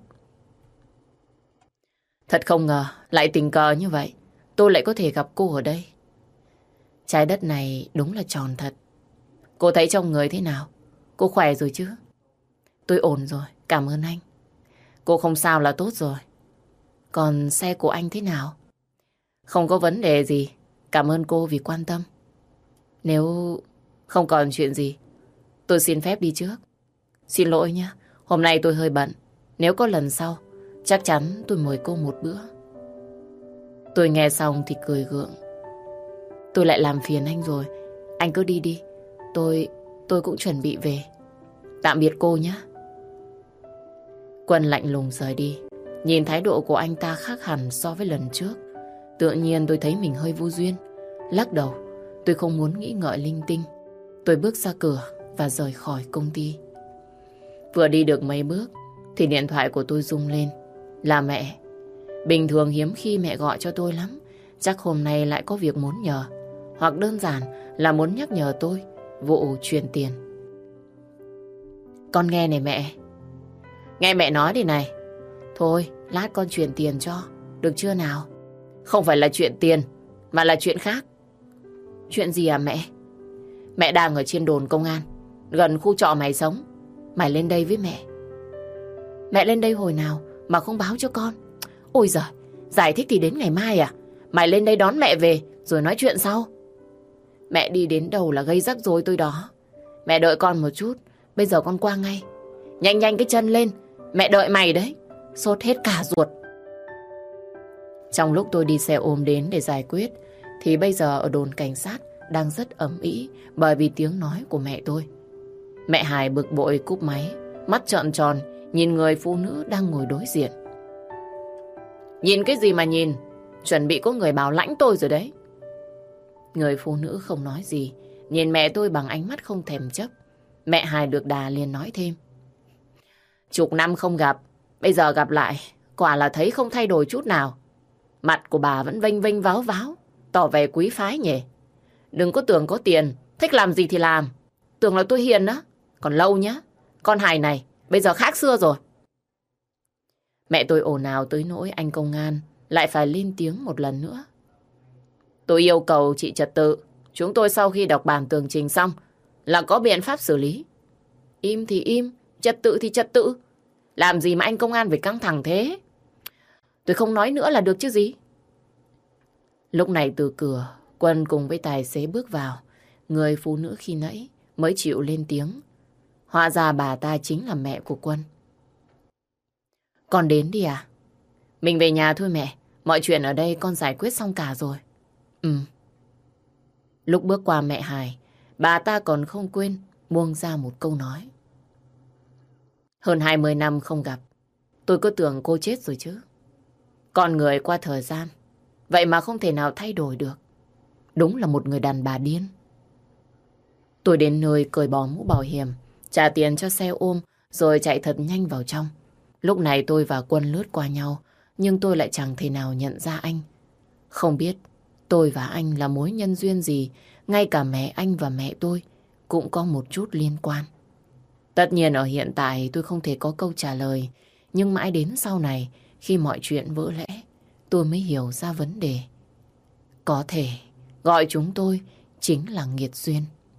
[SPEAKER 1] Thật không ngờ, lại tình cờ như vậy, tôi lại có thể gặp cô ở đây. Trái đất này đúng là tròn thật. Cô thấy trong người thế nào? Cô khỏe rồi chứ? Tôi ổn rồi, cảm ơn anh. Cô không sao là tốt rồi. Còn xe của anh thế nào? Không có vấn đề gì. Cảm ơn cô vì quan tâm. Nếu không còn chuyện gì, tôi xin phép đi trước. Xin lỗi nhé, hôm nay tôi hơi bận. Nếu có lần sau, chắc chắn tôi mời cô một bữa. Tôi nghe xong thì cười gượng. Tôi lại làm phiền anh rồi. Anh cứ đi đi. Tôi, tôi cũng chuẩn bị về. Tạm biệt cô nhé. Quân lạnh lùng rời đi. Nhìn thái độ của anh ta khác hẳn so với lần trước. Tự nhiên tôi thấy mình hơi vô duyên. Lắc đầu, tôi không muốn nghĩ ngợi linh tinh. Tôi bước ra cửa và rời khỏi công ty. Vừa đi được mấy bước thì điện thoại của tôi rung lên. Là mẹ. Bình thường hiếm khi mẹ gọi cho tôi lắm. Chắc hôm nay lại có việc muốn nhờ. Hoặc đơn giản là muốn nhắc nhở tôi vụ chuyển tiền. Con nghe này mẹ. Nghe mẹ nói đi này. Thôi, lát con chuyển tiền cho. Được chưa nào? Không phải là chuyện tiền, mà là chuyện khác. Chuyện gì à mẹ? Mẹ đang ở trên đồn công an, gần khu trọ mày sống. Mày lên đây với mẹ. Mẹ lên đây hồi nào mà không báo cho con? Ôi giời, giải thích thì đến ngày mai à? Mày lên đây đón mẹ về rồi nói chuyện sau. Mẹ đi đến đâu là gây rắc rối tôi đó. Mẹ đợi con một chút, bây giờ con qua ngay. Nhanh nhanh cái chân lên, mẹ đợi mày đấy. Sốt hết cả ruột. Trong lúc tôi đi xe ôm đến để giải quyết, thì bây giờ ở đồn cảnh sát đang rất ầm ĩ bởi vì tiếng nói của mẹ tôi. Mẹ Hải bực bội cúp máy, mắt trợn tròn, nhìn người phụ nữ đang ngồi đối diện. Nhìn cái gì mà nhìn? Chuẩn bị có người bảo lãnh tôi rồi đấy. Người phụ nữ không nói gì, nhìn mẹ tôi bằng ánh mắt không thèm chấp. Mẹ Hải được đà liền nói thêm. Chục năm không gặp, bây giờ gặp lại, quả là thấy không thay đổi chút nào. Mặt của bà vẫn vênh vênh váo váo, tỏ vẻ quý phái nhỉ. Đừng có tưởng có tiền, thích làm gì thì làm. Tưởng là tôi hiền á, còn lâu nhá. Con Hải này, bây giờ khác xưa rồi. Mẹ tôi ồn ào tới nỗi anh công an lại phải lên tiếng một lần nữa. Tôi yêu cầu chị trật tự. Chúng tôi sau khi đọc bản tường trình xong là có biện pháp xử lý. Im thì im, trật tự thì trật tự. Làm gì mà anh công an phải căng thẳng thế? Tôi không nói nữa là được chứ gì. Lúc này từ cửa, Quân cùng với tài xế bước vào. Người phụ nữ khi nãy mới chịu lên tiếng. Hóa ra bà ta chính là mẹ của Quân. Con đến đi à? Mình về nhà thôi mẹ. Mọi chuyện ở đây con giải quyết xong cả rồi. Ừ. Lúc bước qua mẹ Hải, bà ta còn không quên buông ra một câu nói. Hơn hai mươi năm không gặp, tôi cứ tưởng cô chết rồi chứ. Con người qua thời gian, vậy mà không thể nào thay đổi được. Đúng là một người đàn bà điên. Tôi đến nơi cởi bỏ mũ bảo hiểm, trả tiền cho xe ôm, rồi chạy thật nhanh vào trong. Lúc này tôi và Quân lướt qua nhau, nhưng tôi lại chẳng thể nào nhận ra anh. Không biết tôi và anh là mối nhân duyên gì, ngay cả mẹ anh và mẹ tôi cũng có một chút liên quan. Tất nhiên ở hiện tại tôi không thể có câu trả lời, nhưng mãi đến sau này, khi mọi chuyện vỡ lẽ, tôi mới hiểu ra vấn đề. Có thể gọi chúng tôi chính là nghiệt duyên.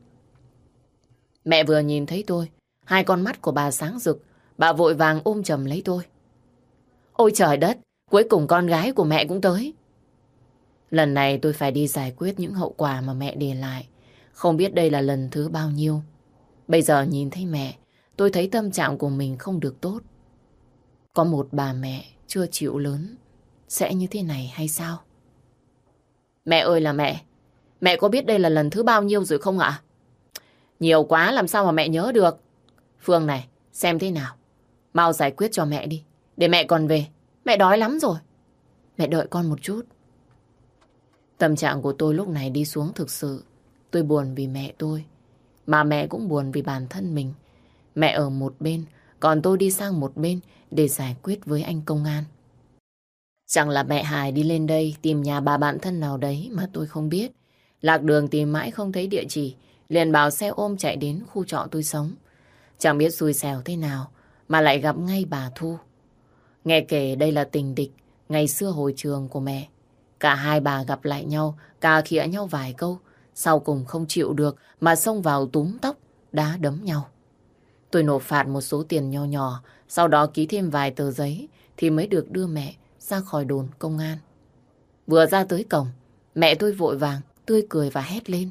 [SPEAKER 1] Mẹ vừa nhìn thấy tôi, hai con mắt của bà sáng rực, bà vội vàng ôm chầm lấy tôi. Ôi trời đất, cuối cùng con gái của mẹ cũng tới. Lần này tôi phải đi giải quyết những hậu quả mà mẹ để lại. Không biết đây là lần thứ bao nhiêu. Bây giờ nhìn thấy mẹ, tôi thấy tâm trạng của mình không được tốt. Có một bà mẹ chưa chịu lớn sẽ như thế này hay sao? Mẹ ơi là mẹ, mẹ có biết đây là lần thứ bao nhiêu rồi không ạ? Nhiều quá làm sao mà mẹ nhớ được. Phương này, xem thế nào. Mau giải quyết cho mẹ đi, để mẹ còn về. Mẹ đói lắm rồi. Mẹ đợi con một chút. Tâm trạng của tôi lúc này đi xuống thực sự. Tôi buồn vì mẹ tôi, mà mẹ cũng buồn vì bản thân mình. Mẹ ở một bên, còn tôi đi sang một bên để giải quyết với anh công an. Chẳng là mẹ Hải đi lên đây tìm nhà bà bạn thân nào đấy mà tôi không biết. Lạc đường tìm mãi không thấy địa chỉ, liền bảo xe ôm chạy đến khu trọ tôi sống. Chẳng biết xui xẻo thế nào mà lại gặp ngay bà Thu. Nghe kể đây là tình địch ngày xưa hồi trường của mẹ. Cả hai bà gặp lại nhau, cà khịa nhau vài câu, sau cùng không chịu được mà xông vào túm tóc, đá đấm nhau. Tôi nộp phạt một số tiền nho nhỏ, sau đó ký thêm vài tờ giấy thì mới được đưa mẹ ra khỏi đồn công an. Vừa ra tới cổng, mẹ tôi vội vàng, tươi cười và hét lên.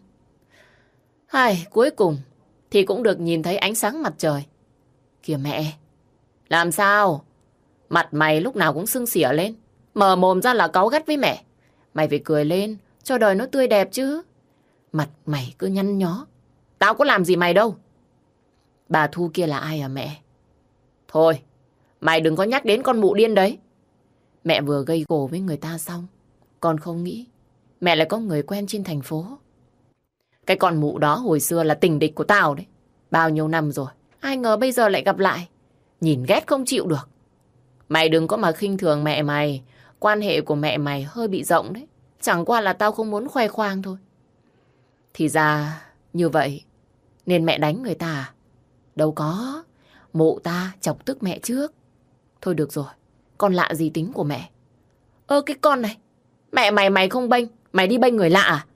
[SPEAKER 1] Hai, cuối cùng thì cũng được nhìn thấy ánh sáng mặt trời. Kìa mẹ, làm sao? Mặt mày lúc nào cũng sưng xỉa lên, mở mồm ra là cáu gắt với mẹ. Mày phải cười lên, cho đời nó tươi đẹp chứ. Mặt mày cứ nhăn nhó. Tao có làm gì mày đâu. Bà Thu kia là ai à mẹ? Thôi, mày đừng có nhắc đến con mụ điên đấy. Mẹ vừa gây gổ với người ta xong, con không nghĩ mẹ lại có người quen trên thành phố. Cái con mụ đó hồi xưa là tình địch của tao đấy. Bao nhiêu năm rồi, ai ngờ bây giờ lại gặp lại. Nhìn ghét không chịu được. Mày đừng có mà khinh thường mẹ mày. Quan hệ của mẹ mày hơi bị rộng đấy. Chẳng qua là tao không muốn khoe khoang thôi. Thì ra như vậy nên mẹ đánh người ta à? Đâu có. Mụ ta chọc tức mẹ trước. Thôi được rồi, con lạ gì tính của mẹ. Ơ cái con này, mẹ mày mày không bênh, mày đi bênh người lạ à?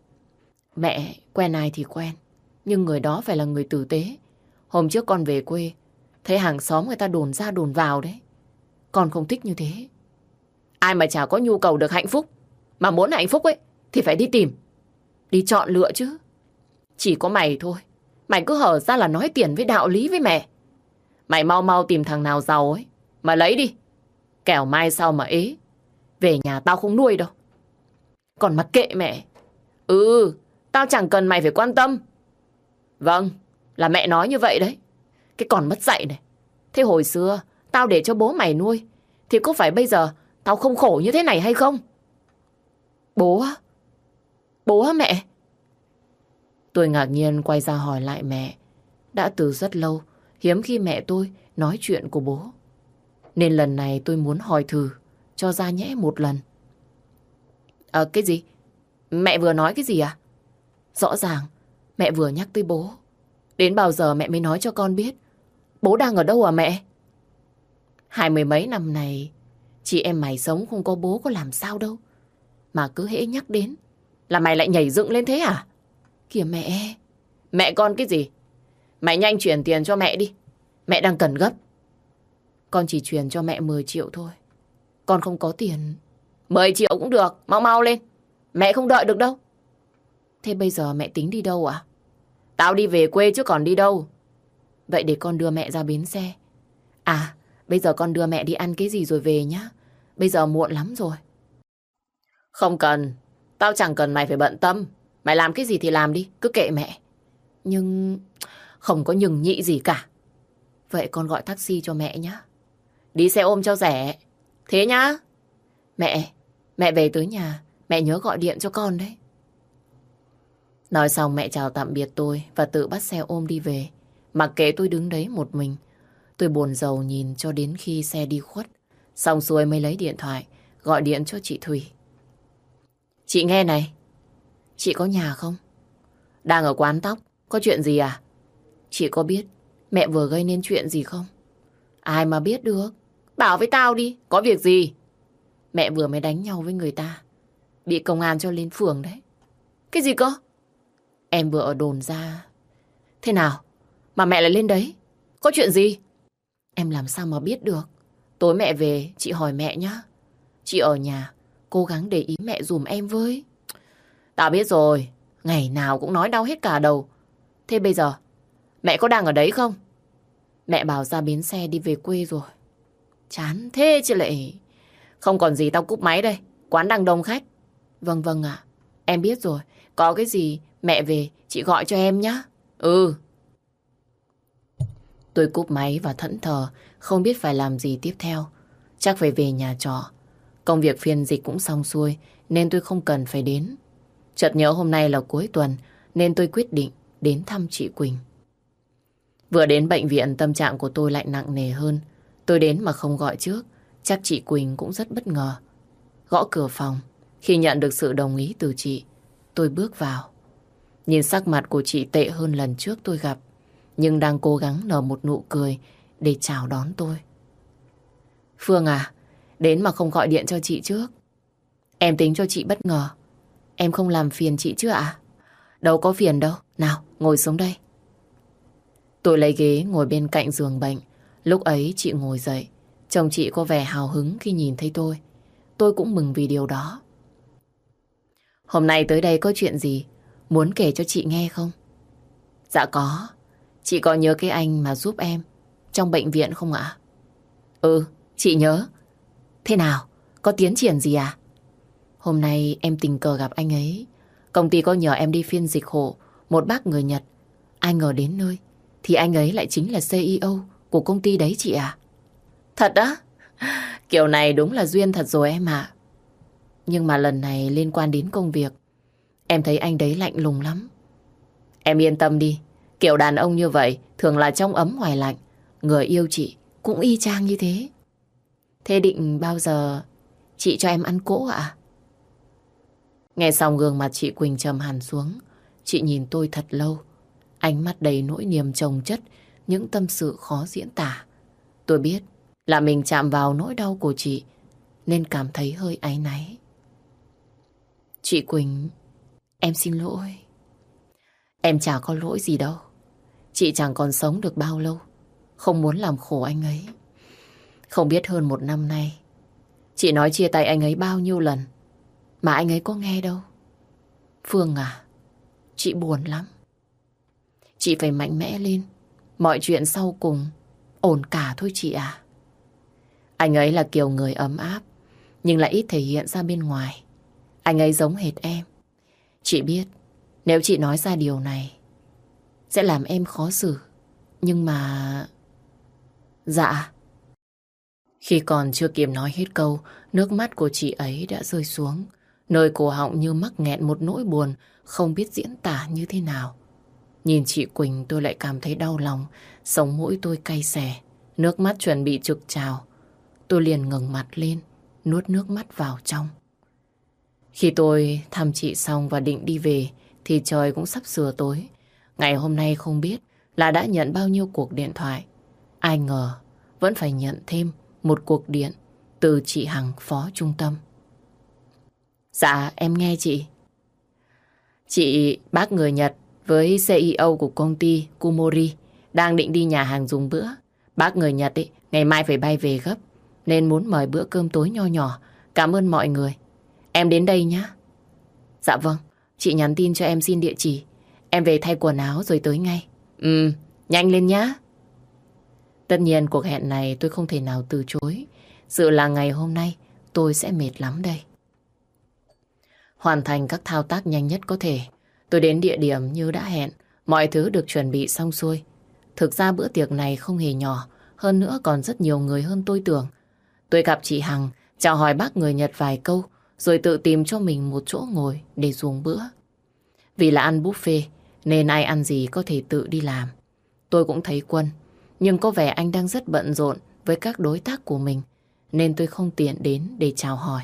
[SPEAKER 1] Mẹ quen ai thì quen, nhưng người đó phải là người tử tế. Hôm trước con về quê, thấy hàng xóm người ta đồn ra đồn vào đấy. Con không thích như thế. Ai mà chả có nhu cầu được hạnh phúc, mà muốn hạnh phúc ấy thì phải đi tìm, đi chọn lựa chứ. Chỉ có mày thôi, mày cứ hở ra là nói tiền với đạo lý với mẹ. Mày mau mau tìm thằng nào giàu ấy mà lấy đi, kẻo mai sau mà ế, Về nhà tao không nuôi đâu. Còn mặc kệ mẹ. Ừ, tao chẳng cần mày phải quan tâm. Vâng, là mẹ nói như vậy đấy. Cái còn mất dạy này. Thế hồi xưa tao để cho bố mày nuôi, thì có phải bây giờ tao không khổ như thế này hay không? Bố á? Bố á mẹ? Tôi ngạc nhiên quay ra hỏi lại mẹ. Đã từ rất lâu, hiếm khi mẹ tôi nói chuyện của bố. Nên lần này tôi muốn hỏi thử, cho ra nhẽ một lần. Ờ, cái gì? Mẹ vừa nói cái gì à? Rõ ràng, mẹ vừa nhắc tới bố. Đến bao giờ mẹ mới nói cho con biết bố đang ở đâu à mẹ? Hai mươi mấy năm này, chị em mày sống không có bố có làm sao đâu. Mà cứ hễ nhắc đến là mày lại nhảy dựng lên thế à? Kìa mẹ. Mẹ con cái gì? Mày nhanh chuyển tiền cho mẹ đi. Mẹ đang cần gấp. Con chỉ chuyển cho mẹ mười triệu thôi. Con không có tiền. Mười triệu cũng được. Mau mau lên. Mẹ không đợi được đâu. Thế bây giờ mẹ tính đi đâu à? Tao đi về quê chứ còn đi đâu. Vậy để con đưa mẹ ra bến xe. À, bây giờ con đưa mẹ đi ăn cái gì rồi về nhá. Bây giờ muộn lắm rồi. Không cần. Tao chẳng cần mày phải bận tâm. Mày làm cái gì thì làm đi. Cứ kệ mẹ. Nhưng... không có nhừng nhị gì cả. Vậy con gọi taxi cho mẹ nhá. Đi xe ôm cho rẻ. Thế nhá. Mẹ, mẹ về tới nhà, mẹ nhớ gọi điện cho con đấy. Nói xong mẹ chào tạm biệt tôi và tự bắt xe ôm đi về. Mặc kệ tôi đứng đấy một mình. Tôi buồn rầu nhìn cho đến khi xe đi khuất. Xong xuôi mới lấy điện thoại, gọi điện cho chị Thủy. Chị nghe này, chị có nhà không? Đang ở quán tóc, có chuyện gì à? Chị có biết mẹ vừa gây nên chuyện gì không? Ai mà biết được. Bảo với tao đi, có việc gì? Mẹ vừa mới đánh nhau với người ta, bị công an cho lên phường đấy. Cái gì cơ? Em vừa ở đồn ra. Thế nào? Mà mẹ lại lên đấy? Có chuyện gì? Em làm sao mà biết được? Tối mẹ về, chị hỏi mẹ nhá. Chị ở nhà, cố gắng để ý mẹ dùm em với. Tao biết rồi, ngày nào cũng nói đau hết cả đầu. Thế bây giờ, mẹ có đang ở đấy không? Mẹ bảo ra bến xe đi về quê rồi. Chán thế chứ lại. Không còn gì tao cúp máy đây. Quán đang đông khách. Vâng vâng ạ. Em biết rồi. Có cái gì mẹ về chị gọi cho em nhá. Ừ. Tôi cúp máy và thẫn thờ. Không biết phải làm gì tiếp theo. Chắc phải về nhà trọ. Công việc phiên dịch cũng xong xuôi nên tôi không cần phải đến. Chợt nhớ hôm nay là cuối tuần nên tôi quyết định đến thăm chị Quỳnh. Vừa đến bệnh viện tâm trạng của tôi lại nặng nề hơn. Tôi đến mà không gọi trước, chắc chị Quỳnh cũng rất bất ngờ. Gõ cửa phòng, khi nhận được sự đồng ý từ chị, tôi bước vào. Nhìn sắc mặt của chị tệ hơn lần trước tôi gặp, nhưng đang cố gắng nở một nụ cười để chào đón tôi. Phương à, đến mà không gọi điện cho chị trước. Em tính cho chị bất ngờ. Em không làm phiền chị chứ ạ? Đâu có phiền đâu. Nào, ngồi xuống đây. Tôi lấy ghế ngồi bên cạnh giường bệnh. Lúc ấy chị ngồi dậy. Chồng chị có vẻ hào hứng khi nhìn thấy tôi. Tôi cũng mừng vì điều đó. Hôm nay tới đây có chuyện gì muốn kể cho chị nghe không? Dạ có. Chị có nhớ cái anh mà giúp em trong bệnh viện không ạ? Ừ, chị nhớ. Thế nào? Có tiến triển gì à? Hôm nay em tình cờ gặp anh ấy. Công ty có nhờ em đi phiên dịch hộ một bác người Nhật. Ai ngờ đến nơi thì anh ấy lại chính là xê i ô của công ty đấy chị à? Thật á? Kiểu này đúng là duyên thật rồi em ạ. Nhưng mà lần này liên quan đến công việc, em thấy anh đấy lạnh lùng lắm. Em yên tâm đi. Kiểu đàn ông như vậy thường là trong ấm ngoài lạnh. Người yêu chị cũng y chang như thế. Thế định bao giờ chị cho em ăn cỗ ạ? Nghe xong gương mặt chị Quỳnh trầm hẳn xuống. Chị nhìn tôi thật lâu. Ánh mắt đầy nỗi niềm chồng chất, những tâm sự khó diễn tả. Tôi biết là mình chạm vào nỗi đau của chị, nên cảm thấy hơi áy náy. Chị Quỳnh, em xin lỗi. Em chả có lỗi gì đâu. Chị chẳng còn sống được bao lâu. Không muốn làm khổ anh ấy. Không biết hơn một năm nay chị nói chia tay anh ấy bao nhiêu lần mà anh ấy có nghe đâu. Phương à, chị buồn lắm. Chị phải mạnh mẽ lên. Mọi chuyện sau cùng ổn cả thôi chị à. Anh ấy là kiểu người ấm áp, nhưng lại ít thể hiện ra bên ngoài. Anh ấy giống hệt em. Chị biết, nếu chị nói ra điều này, sẽ làm em khó xử. Nhưng mà... Dạ. Khi còn chưa kịp nói hết câu, nước mắt của chị ấy đã rơi xuống. Nơi cổ họng như mắc nghẹn một nỗi buồn, không biết diễn tả như thế nào. Nhìn chị Quỳnh tôi lại cảm thấy đau lòng, sống mũi tôi cay xè, nước mắt chuẩn bị trực trào. Tôi liền ngẩng mặt lên, nuốt nước mắt vào trong. Khi tôi thăm chị xong và định đi về, thì trời cũng sắp sửa tối. Ngày hôm nay không biết là đã nhận bao nhiêu cuộc điện thoại. Ai ngờ vẫn phải nhận thêm một cuộc điện từ chị Hằng, phó trung tâm. Dạ, em nghe chị. Chị, bác người Nhật với xê i ô của công ty Kumori đang định đi nhà hàng dùng bữa. Bác người Nhật ấy, ngày mai phải bay về gấp, nên muốn mời bữa cơm tối nho nhỏ. Cảm ơn mọi người. Em đến đây nhé. Dạ vâng, chị nhắn tin cho em xin địa chỉ. Em về thay quần áo rồi tới ngay. Ừ, nhanh lên nhá. Tất nhiên cuộc hẹn này tôi không thể nào từ chối. Dự là ngày hôm nay tôi sẽ mệt lắm đây. Hoàn thành các thao tác nhanh nhất có thể, tôi đến địa điểm như đã hẹn. Mọi thứ được chuẩn bị xong xuôi. Thực ra bữa tiệc này không hề nhỏ, hơn nữa còn rất nhiều người hơn tôi tưởng. Tôi gặp chị Hằng, chào hỏi bác người Nhật vài câu, rồi tự tìm cho mình một chỗ ngồi để dùng bữa. Vì là ăn buffet, nên ai ăn gì có thể tự đi làm. Tôi cũng thấy Quân, nhưng có vẻ anh đang rất bận rộn với các đối tác của mình, nên tôi không tiện đến để chào hỏi.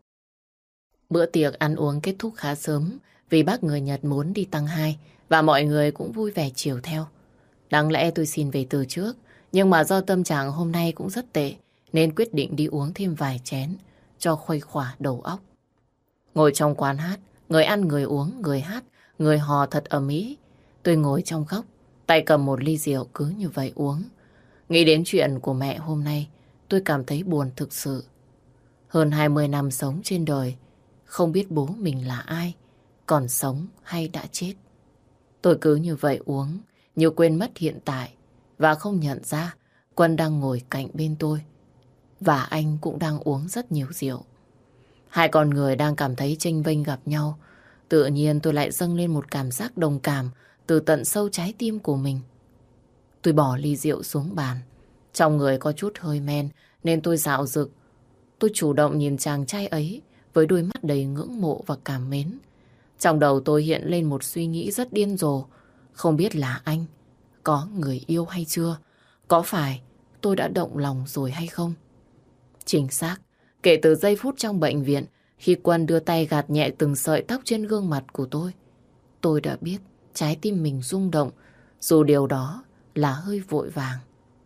[SPEAKER 1] Bữa tiệc ăn uống kết thúc khá sớm vì bác người Nhật muốn đi tăng hai và mọi người cũng vui vẻ chiều theo. Đáng lẽ tôi xin về từ trước, nhưng mà do tâm trạng hôm nay cũng rất tệ nên quyết định đi uống thêm vài chén cho khuây khỏa đầu óc. Ngồi trong quán hát, người ăn người uống, người hát, người hò thật ầm ĩ. Tôi ngồi trong góc, tay cầm một ly rượu cứ như vậy uống. Nghĩ đến chuyện của mẹ hôm nay, tôi cảm thấy buồn thực sự. Hơn hai mươi năm sống trên đời, không biết bố mình là ai, còn sống hay đã chết. Tôi cứ như vậy uống, như quên mất hiện tại, và không nhận ra Quân đang ngồi cạnh bên tôi. Và anh cũng đang uống rất nhiều rượu. Hai con người đang cảm thấy chênh vênh gặp nhau. Tự nhiên tôi lại dâng lên một cảm giác đồng cảm từ tận sâu trái tim của mình. Tôi bỏ ly rượu xuống bàn. Trong người có chút hơi men nên tôi dạo dực. Tôi chủ động nhìn chàng trai ấy với đôi mắt đầy ngưỡng mộ và cảm mến. Trong đầu tôi hiện lên một suy nghĩ rất điên rồ. Không biết là anh có người yêu hay chưa? Có phải tôi đã động lòng rồi hay không? Chính xác, kể từ giây phút trong bệnh viện, khi Quân đưa tay gạt nhẹ từng sợi tóc trên gương mặt của tôi, tôi đã biết trái tim mình rung động, dù điều đó là hơi vội vàng.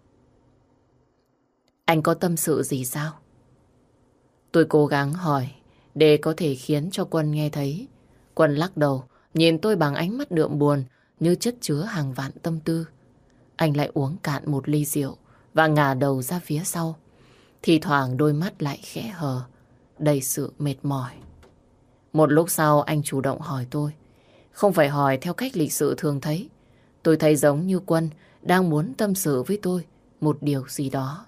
[SPEAKER 1] Anh có tâm sự gì sao? Tôi cố gắng hỏi để có thể khiến cho Quân nghe thấy. Quân lắc đầu, nhìn tôi bằng ánh mắt đượm buồn như chất chứa hàng vạn tâm tư. Anh lại uống cạn một ly rượu và ngả đầu ra phía sau. Thì thoảng đôi mắt lại khẽ hờ, đầy sự mệt mỏi. Một lúc sau anh chủ động hỏi tôi. Không phải hỏi theo cách lịch sự thường thấy. Tôi thấy giống như Quân đang muốn tâm sự với tôi một điều gì đó.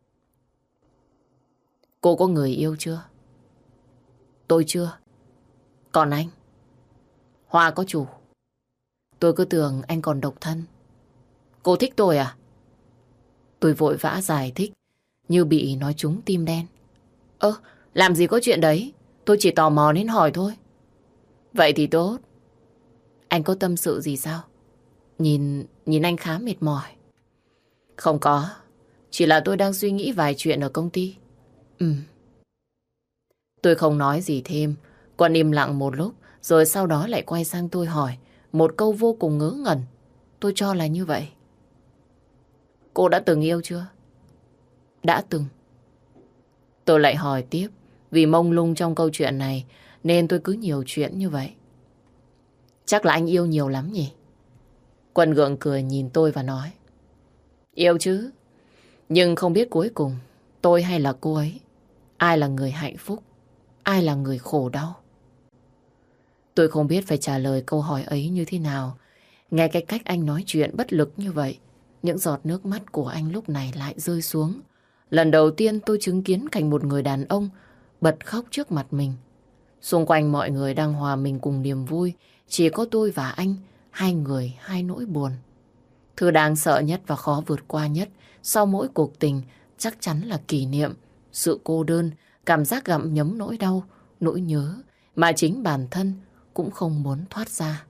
[SPEAKER 1] Cô có người yêu chưa? Tôi chưa. Còn anh? Hoa có chủ. Tôi cứ tưởng anh còn độc thân. Cô thích tôi à? Tôi vội vã giải thích, như bị nói trúng tim đen. Ơ, làm gì có chuyện đấy. Tôi chỉ tò mò nên hỏi thôi. Vậy thì tốt. Anh có tâm sự gì sao? Nhìn, nhìn anh khá mệt mỏi. Không có. Chỉ là tôi đang suy nghĩ vài chuyện ở công ty. Ừ. Tôi không nói gì thêm. Quân im lặng một lúc, rồi sau đó lại quay sang tôi hỏi một câu vô cùng ngớ ngẩn. Tôi cho là như vậy. Cô đã từng yêu chưa? Đã từng. Tôi lại hỏi tiếp, vì mông lung trong câu chuyện này nên tôi cứ nhiều chuyện như vậy. Chắc là anh yêu nhiều lắm nhỉ? Quân gượng cười nhìn tôi và nói. Yêu chứ. Nhưng không biết cuối cùng tôi hay là cô ấy, ai là người hạnh phúc, ai là người khổ đau. Tôi không biết phải trả lời câu hỏi ấy như thế nào. Nghe cái cách anh nói chuyện bất lực như vậy, những giọt nước mắt của anh lúc này lại rơi xuống. Lần đầu tiên tôi chứng kiến cảnh một người đàn ông bật khóc trước mặt mình. Xung quanh mọi người đang hòa mình cùng niềm vui, chỉ có tôi và anh, hai người, hai nỗi buồn. Thứ đáng sợ nhất và khó vượt qua nhất sau mỗi cuộc tình chắc chắn là kỷ niệm, sự cô đơn, cảm giác gặm nhấm nỗi đau, nỗi nhớ mà chính bản thân cũng không muốn thoát ra.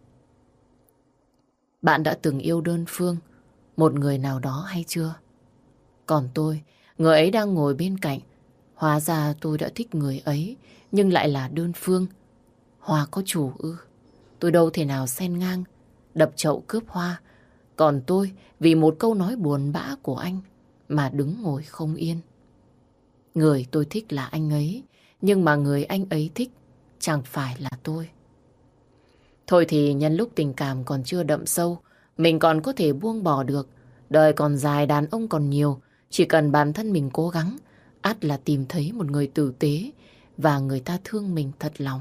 [SPEAKER 1] Bạn đã từng yêu đơn phương một người nào đó hay chưa? Còn tôi, người ấy đang ngồi bên cạnh. Hóa ra tôi đã thích người ấy, nhưng lại là đơn phương. Hoa có chủ ư? Tôi đâu thể nào xen ngang, đập chậu cướp hoa. Còn tôi, vì một câu nói buồn bã của anh mà đứng ngồi không yên. Người tôi thích là anh ấy, nhưng mà người anh ấy thích chẳng phải là tôi. Thôi thì nhân lúc tình cảm còn chưa đậm sâu, mình còn có thể buông bỏ được. Đời còn dài, đàn ông còn nhiều. Chỉ cần bản thân mình cố gắng, ắt là tìm thấy một người tử tế và người ta thương mình thật lòng.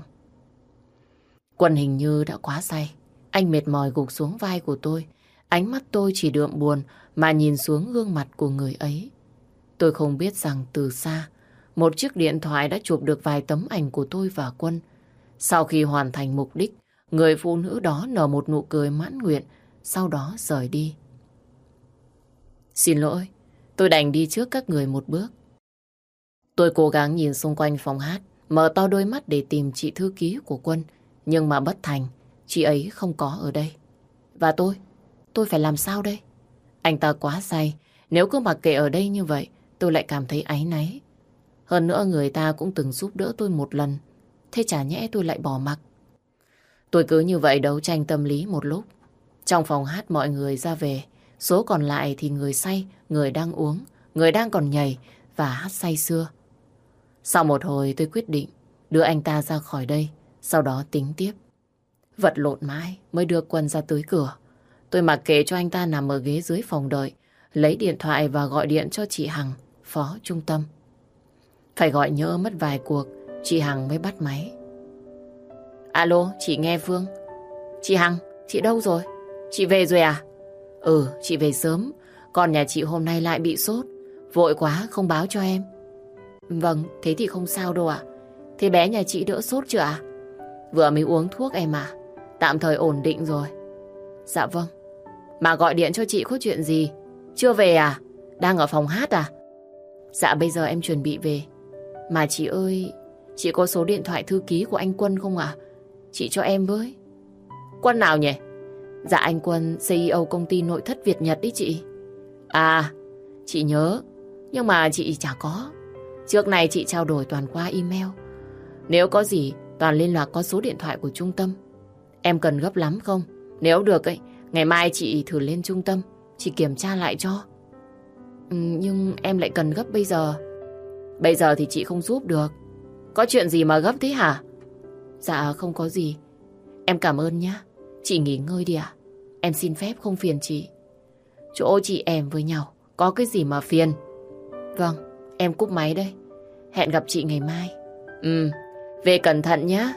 [SPEAKER 1] Quân hình như đã quá say. Anh mệt mỏi gục xuống vai của tôi. Ánh mắt tôi chỉ đượm buồn mà nhìn xuống gương mặt của người ấy. Tôi không biết rằng từ xa, một chiếc điện thoại đã chụp được vài tấm ảnh của tôi và Quân. Sau khi hoàn thành mục đích, người phụ nữ đó nở một nụ cười mãn nguyện, sau đó rời đi. Xin lỗi, tôi đành đi trước các người một bước. Tôi cố gắng nhìn xung quanh phòng hát, mở to đôi mắt để tìm chị thư ký của Quân, nhưng mà bất thành, chị ấy không có ở đây. Và tôi, tôi phải làm sao đây? Anh ta quá say, nếu cứ mặc kệ ở đây như vậy, tôi lại cảm thấy áy náy. Hơn nữa người ta cũng từng giúp đỡ tôi một lần, thế chả nhẽ tôi lại bỏ mặc. Tôi cứ như vậy đấu tranh tâm lý một lúc. Trong phòng hát mọi người ra về, số còn lại thì người say, người đang uống, người đang còn nhảy và hát say sưa. Sau một hồi tôi quyết định đưa anh ta ra khỏi đây, sau đó tính tiếp. Vật lộn mãi mới đưa Quân ra tới cửa. Tôi mặc kệ cho anh ta nằm ở ghế dưới phòng đợi, lấy điện thoại và gọi điện cho chị Hằng, phó trung tâm. Phải gọi nhỡ mất vài cuộc, chị Hằng mới bắt máy. Alo, chị nghe Phương. Chị Hằng, chị đâu rồi? Chị về rồi à? Ừ, chị về sớm. Còn nhà chị hôm nay lại bị sốt. Vội quá, không báo cho em. Vâng, thế thì không sao đâu ạ. Thế bé nhà chị đỡ sốt chưa ạ? Vừa mới uống thuốc em à. Tạm thời ổn định rồi. Dạ vâng. Mà gọi điện cho chị có chuyện gì? Chưa về à? Đang ở phòng hát à? Dạ bây giờ em chuẩn bị về. Mà chị ơi, chị có số điện thoại thư ký của anh Quân không ạ? Chị cho em với. Quân nào nhỉ? Dạ anh Quân, xê e ô công ty nội thất Việt Nhật ý chị. À, chị nhớ. Nhưng mà chị chả có. Trước này chị trao đổi toàn qua email. Nếu có gì, toàn liên lạc có số điện thoại của trung tâm. Em cần gấp lắm không? Nếu được ấy, ngày mai chị thử lên trung tâm, chị kiểm tra lại cho. Ừ, nhưng em lại cần gấp bây giờ. Bây giờ thì chị không giúp được. Có chuyện gì mà gấp thế hả? Dạ không có gì. Em cảm ơn nhá. Chị nghỉ ngơi đi ạ. Em xin phép không phiền chị. Chỗ chị em với nhau, có cái gì mà phiền? Vâng, em cúp máy đây. Hẹn gặp chị ngày mai. Ừ, về cẩn thận nhá.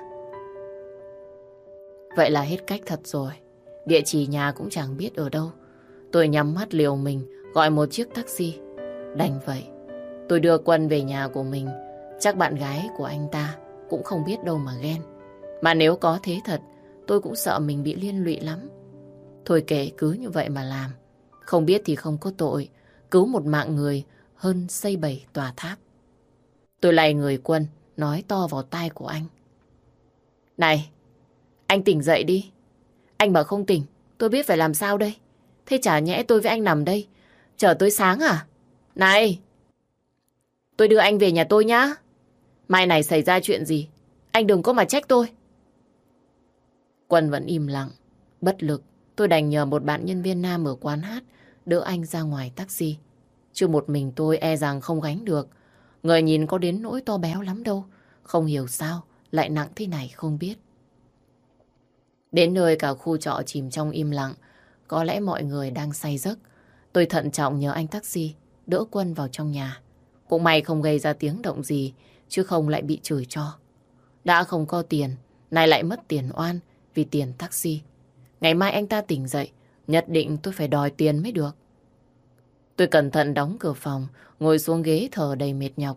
[SPEAKER 1] Vậy là hết cách thật rồi. Địa chỉ nhà cũng chẳng biết ở đâu. Tôi nhắm mắt liều mình gọi một chiếc taxi. Đành vậy, tôi đưa Quân về nhà của mình. Chắc bạn gái của anh ta cũng không biết đâu mà ghen. Mà nếu có thế thật, tôi cũng sợ mình bị liên lụy lắm. Thôi kệ, cứ như vậy mà làm. Không biết thì không có tội. Cứu một mạng người hơn xây bảy tòa tháp. Tôi lay người Quân, nói to vào tai của anh. Này, anh tỉnh dậy đi. Anh mà không tỉnh, tôi biết phải làm sao đây. Thế chả nhẽ tôi với anh nằm đây chờ tới sáng à? Này, tôi đưa anh về nhà tôi nhá. Mai này xảy ra chuyện gì, anh đừng có mà trách tôi. Quân vẫn im lặng, bất lực. Tôi đành nhờ một bạn nhân viên nam ở quán hát đỡ anh ra ngoài taxi. Chứ một mình tôi e rằng không gánh được. Người nhìn có đến nỗi to béo lắm đâu. Không hiểu sao lại nặng thế này không biết. Đến nơi cả khu trọ chìm trong im lặng. Có lẽ mọi người đang say giấc. Tôi thận trọng nhờ anh taxi đỡ Quân vào trong nhà. Cũng may không gây ra tiếng động gì, chứ không lại bị chửi cho. Đã không có tiền, nay lại mất tiền oan vì tiền taxi. Ngày mai anh ta tỉnh dậy, nhất định tôi phải đòi tiền mới được. Tôi cẩn thận đóng cửa phòng, ngồi xuống ghế thở đầy mệt nhọc.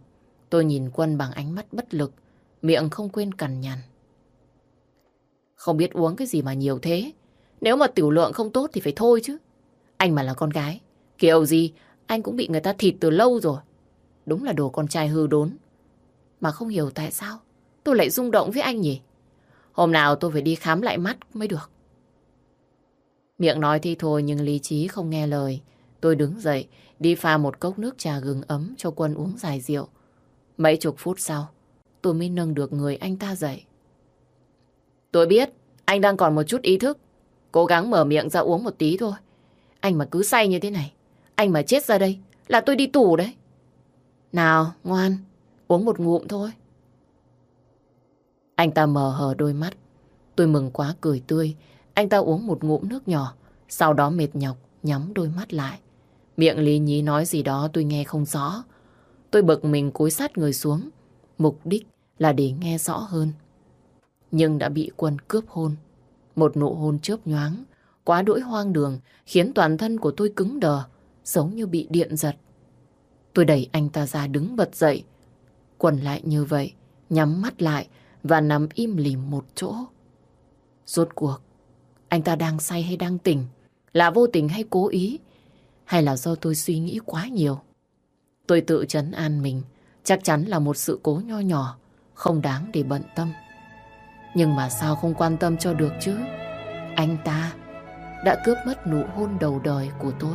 [SPEAKER 1] Tôi nhìn Quân bằng ánh mắt bất lực, miệng không quên cằn nhằn. Không biết uống cái gì mà nhiều thế. Nếu mà tiểu lượng không tốt thì phải thôi chứ. Anh mà là con gái, kiểu gì anh cũng bị người ta thịt từ lâu rồi. Đúng là đồ con trai hư đốn. Mà không hiểu tại sao tôi lại rung động với anh nhỉ. Hôm nào tôi phải đi khám lại mắt mới được. Miệng nói thì thôi nhưng lý trí không nghe lời. Tôi đứng dậy, đi pha một cốc nước trà gừng ấm cho Quân uống giải rượu. Mấy chục phút sau, tôi mới nâng được người anh ta dậy. Tôi biết, anh đang còn một chút ý thức. Cố gắng mở miệng ra uống một tí thôi. Anh mà cứ say như thế này, anh mà chết ra đây là tôi đi tù đấy. Nào, ngoan, uống một ngụm thôi. Anh ta mờ hờ đôi mắt. Tôi mừng quá cười tươi. Anh ta uống một ngụm nước nhỏ, sau đó mệt nhọc nhắm đôi mắt lại. Miệng lý nhí nói gì đó tôi nghe không rõ. Tôi bực mình cúi sát người xuống, mục đích là để nghe rõ hơn. Nhưng đã bị Quân cướp hôn. Một nụ hôn chớp nhoáng, quá đỗi hoang đường, khiến toàn thân của tôi cứng đờ, giống như bị điện giật. Tôi đẩy anh ta ra đứng bật dậy. Quân lại như vậy, nhắm mắt lại và nằm im lìm một chỗ. Rốt cuộc, anh ta đang say hay đang tỉnh? Là vô tình hay cố ý? Hay là do tôi suy nghĩ quá nhiều? Tôi tự trấn an mình, chắc chắn là một sự cố nho nhỏ, không đáng để bận tâm. Nhưng mà sao không quan tâm cho được chứ? Anh ta đã cướp mất nụ hôn đầu đời của tôi.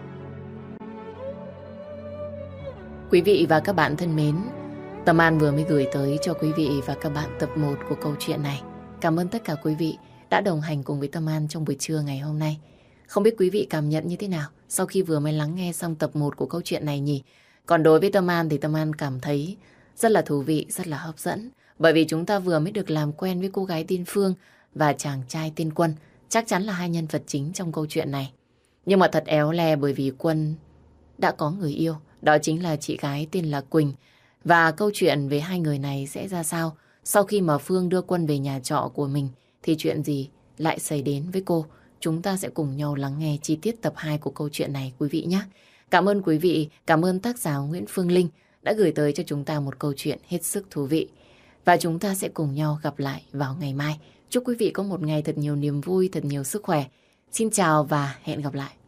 [SPEAKER 1] Quý vị và các bạn thân mến, Tâm An vừa mới gửi tới cho quý vị và các bạn tập một của câu chuyện này. Cảm ơn tất cả quý vị đã đồng hành cùng với Tâm An trong buổi trưa ngày hôm nay. Không biết quý vị cảm nhận như thế nào sau khi vừa mới lắng nghe xong tập một của câu chuyện này nhỉ? Còn đối với Tâm An thì Tâm An cảm thấy rất là thú vị, rất là hấp dẫn. Bởi vì chúng ta vừa mới được làm quen với cô gái tên Phương và chàng trai tên Quân. Chắc chắn là hai nhân vật chính trong câu chuyện này. Nhưng mà thật éo le bởi vì Quân đã có người yêu. Đó chính là chị gái tên là Quỳnh. Và câu chuyện về hai người này sẽ ra sao? Sau khi mà Phương đưa Quân về nhà trọ của mình thì chuyện gì lại xảy đến với cô? Chúng ta sẽ cùng nhau lắng nghe chi tiết tập hai của câu chuyện này quý vị nhé. Cảm ơn quý vị, cảm ơn tác giả Nguyễn Phương Linh đã gửi tới cho chúng ta một câu chuyện hết sức thú vị. Và chúng ta sẽ cùng nhau gặp lại vào ngày mai. Chúc quý vị có một ngày thật nhiều niềm vui, thật nhiều sức khỏe. Xin chào và hẹn gặp lại.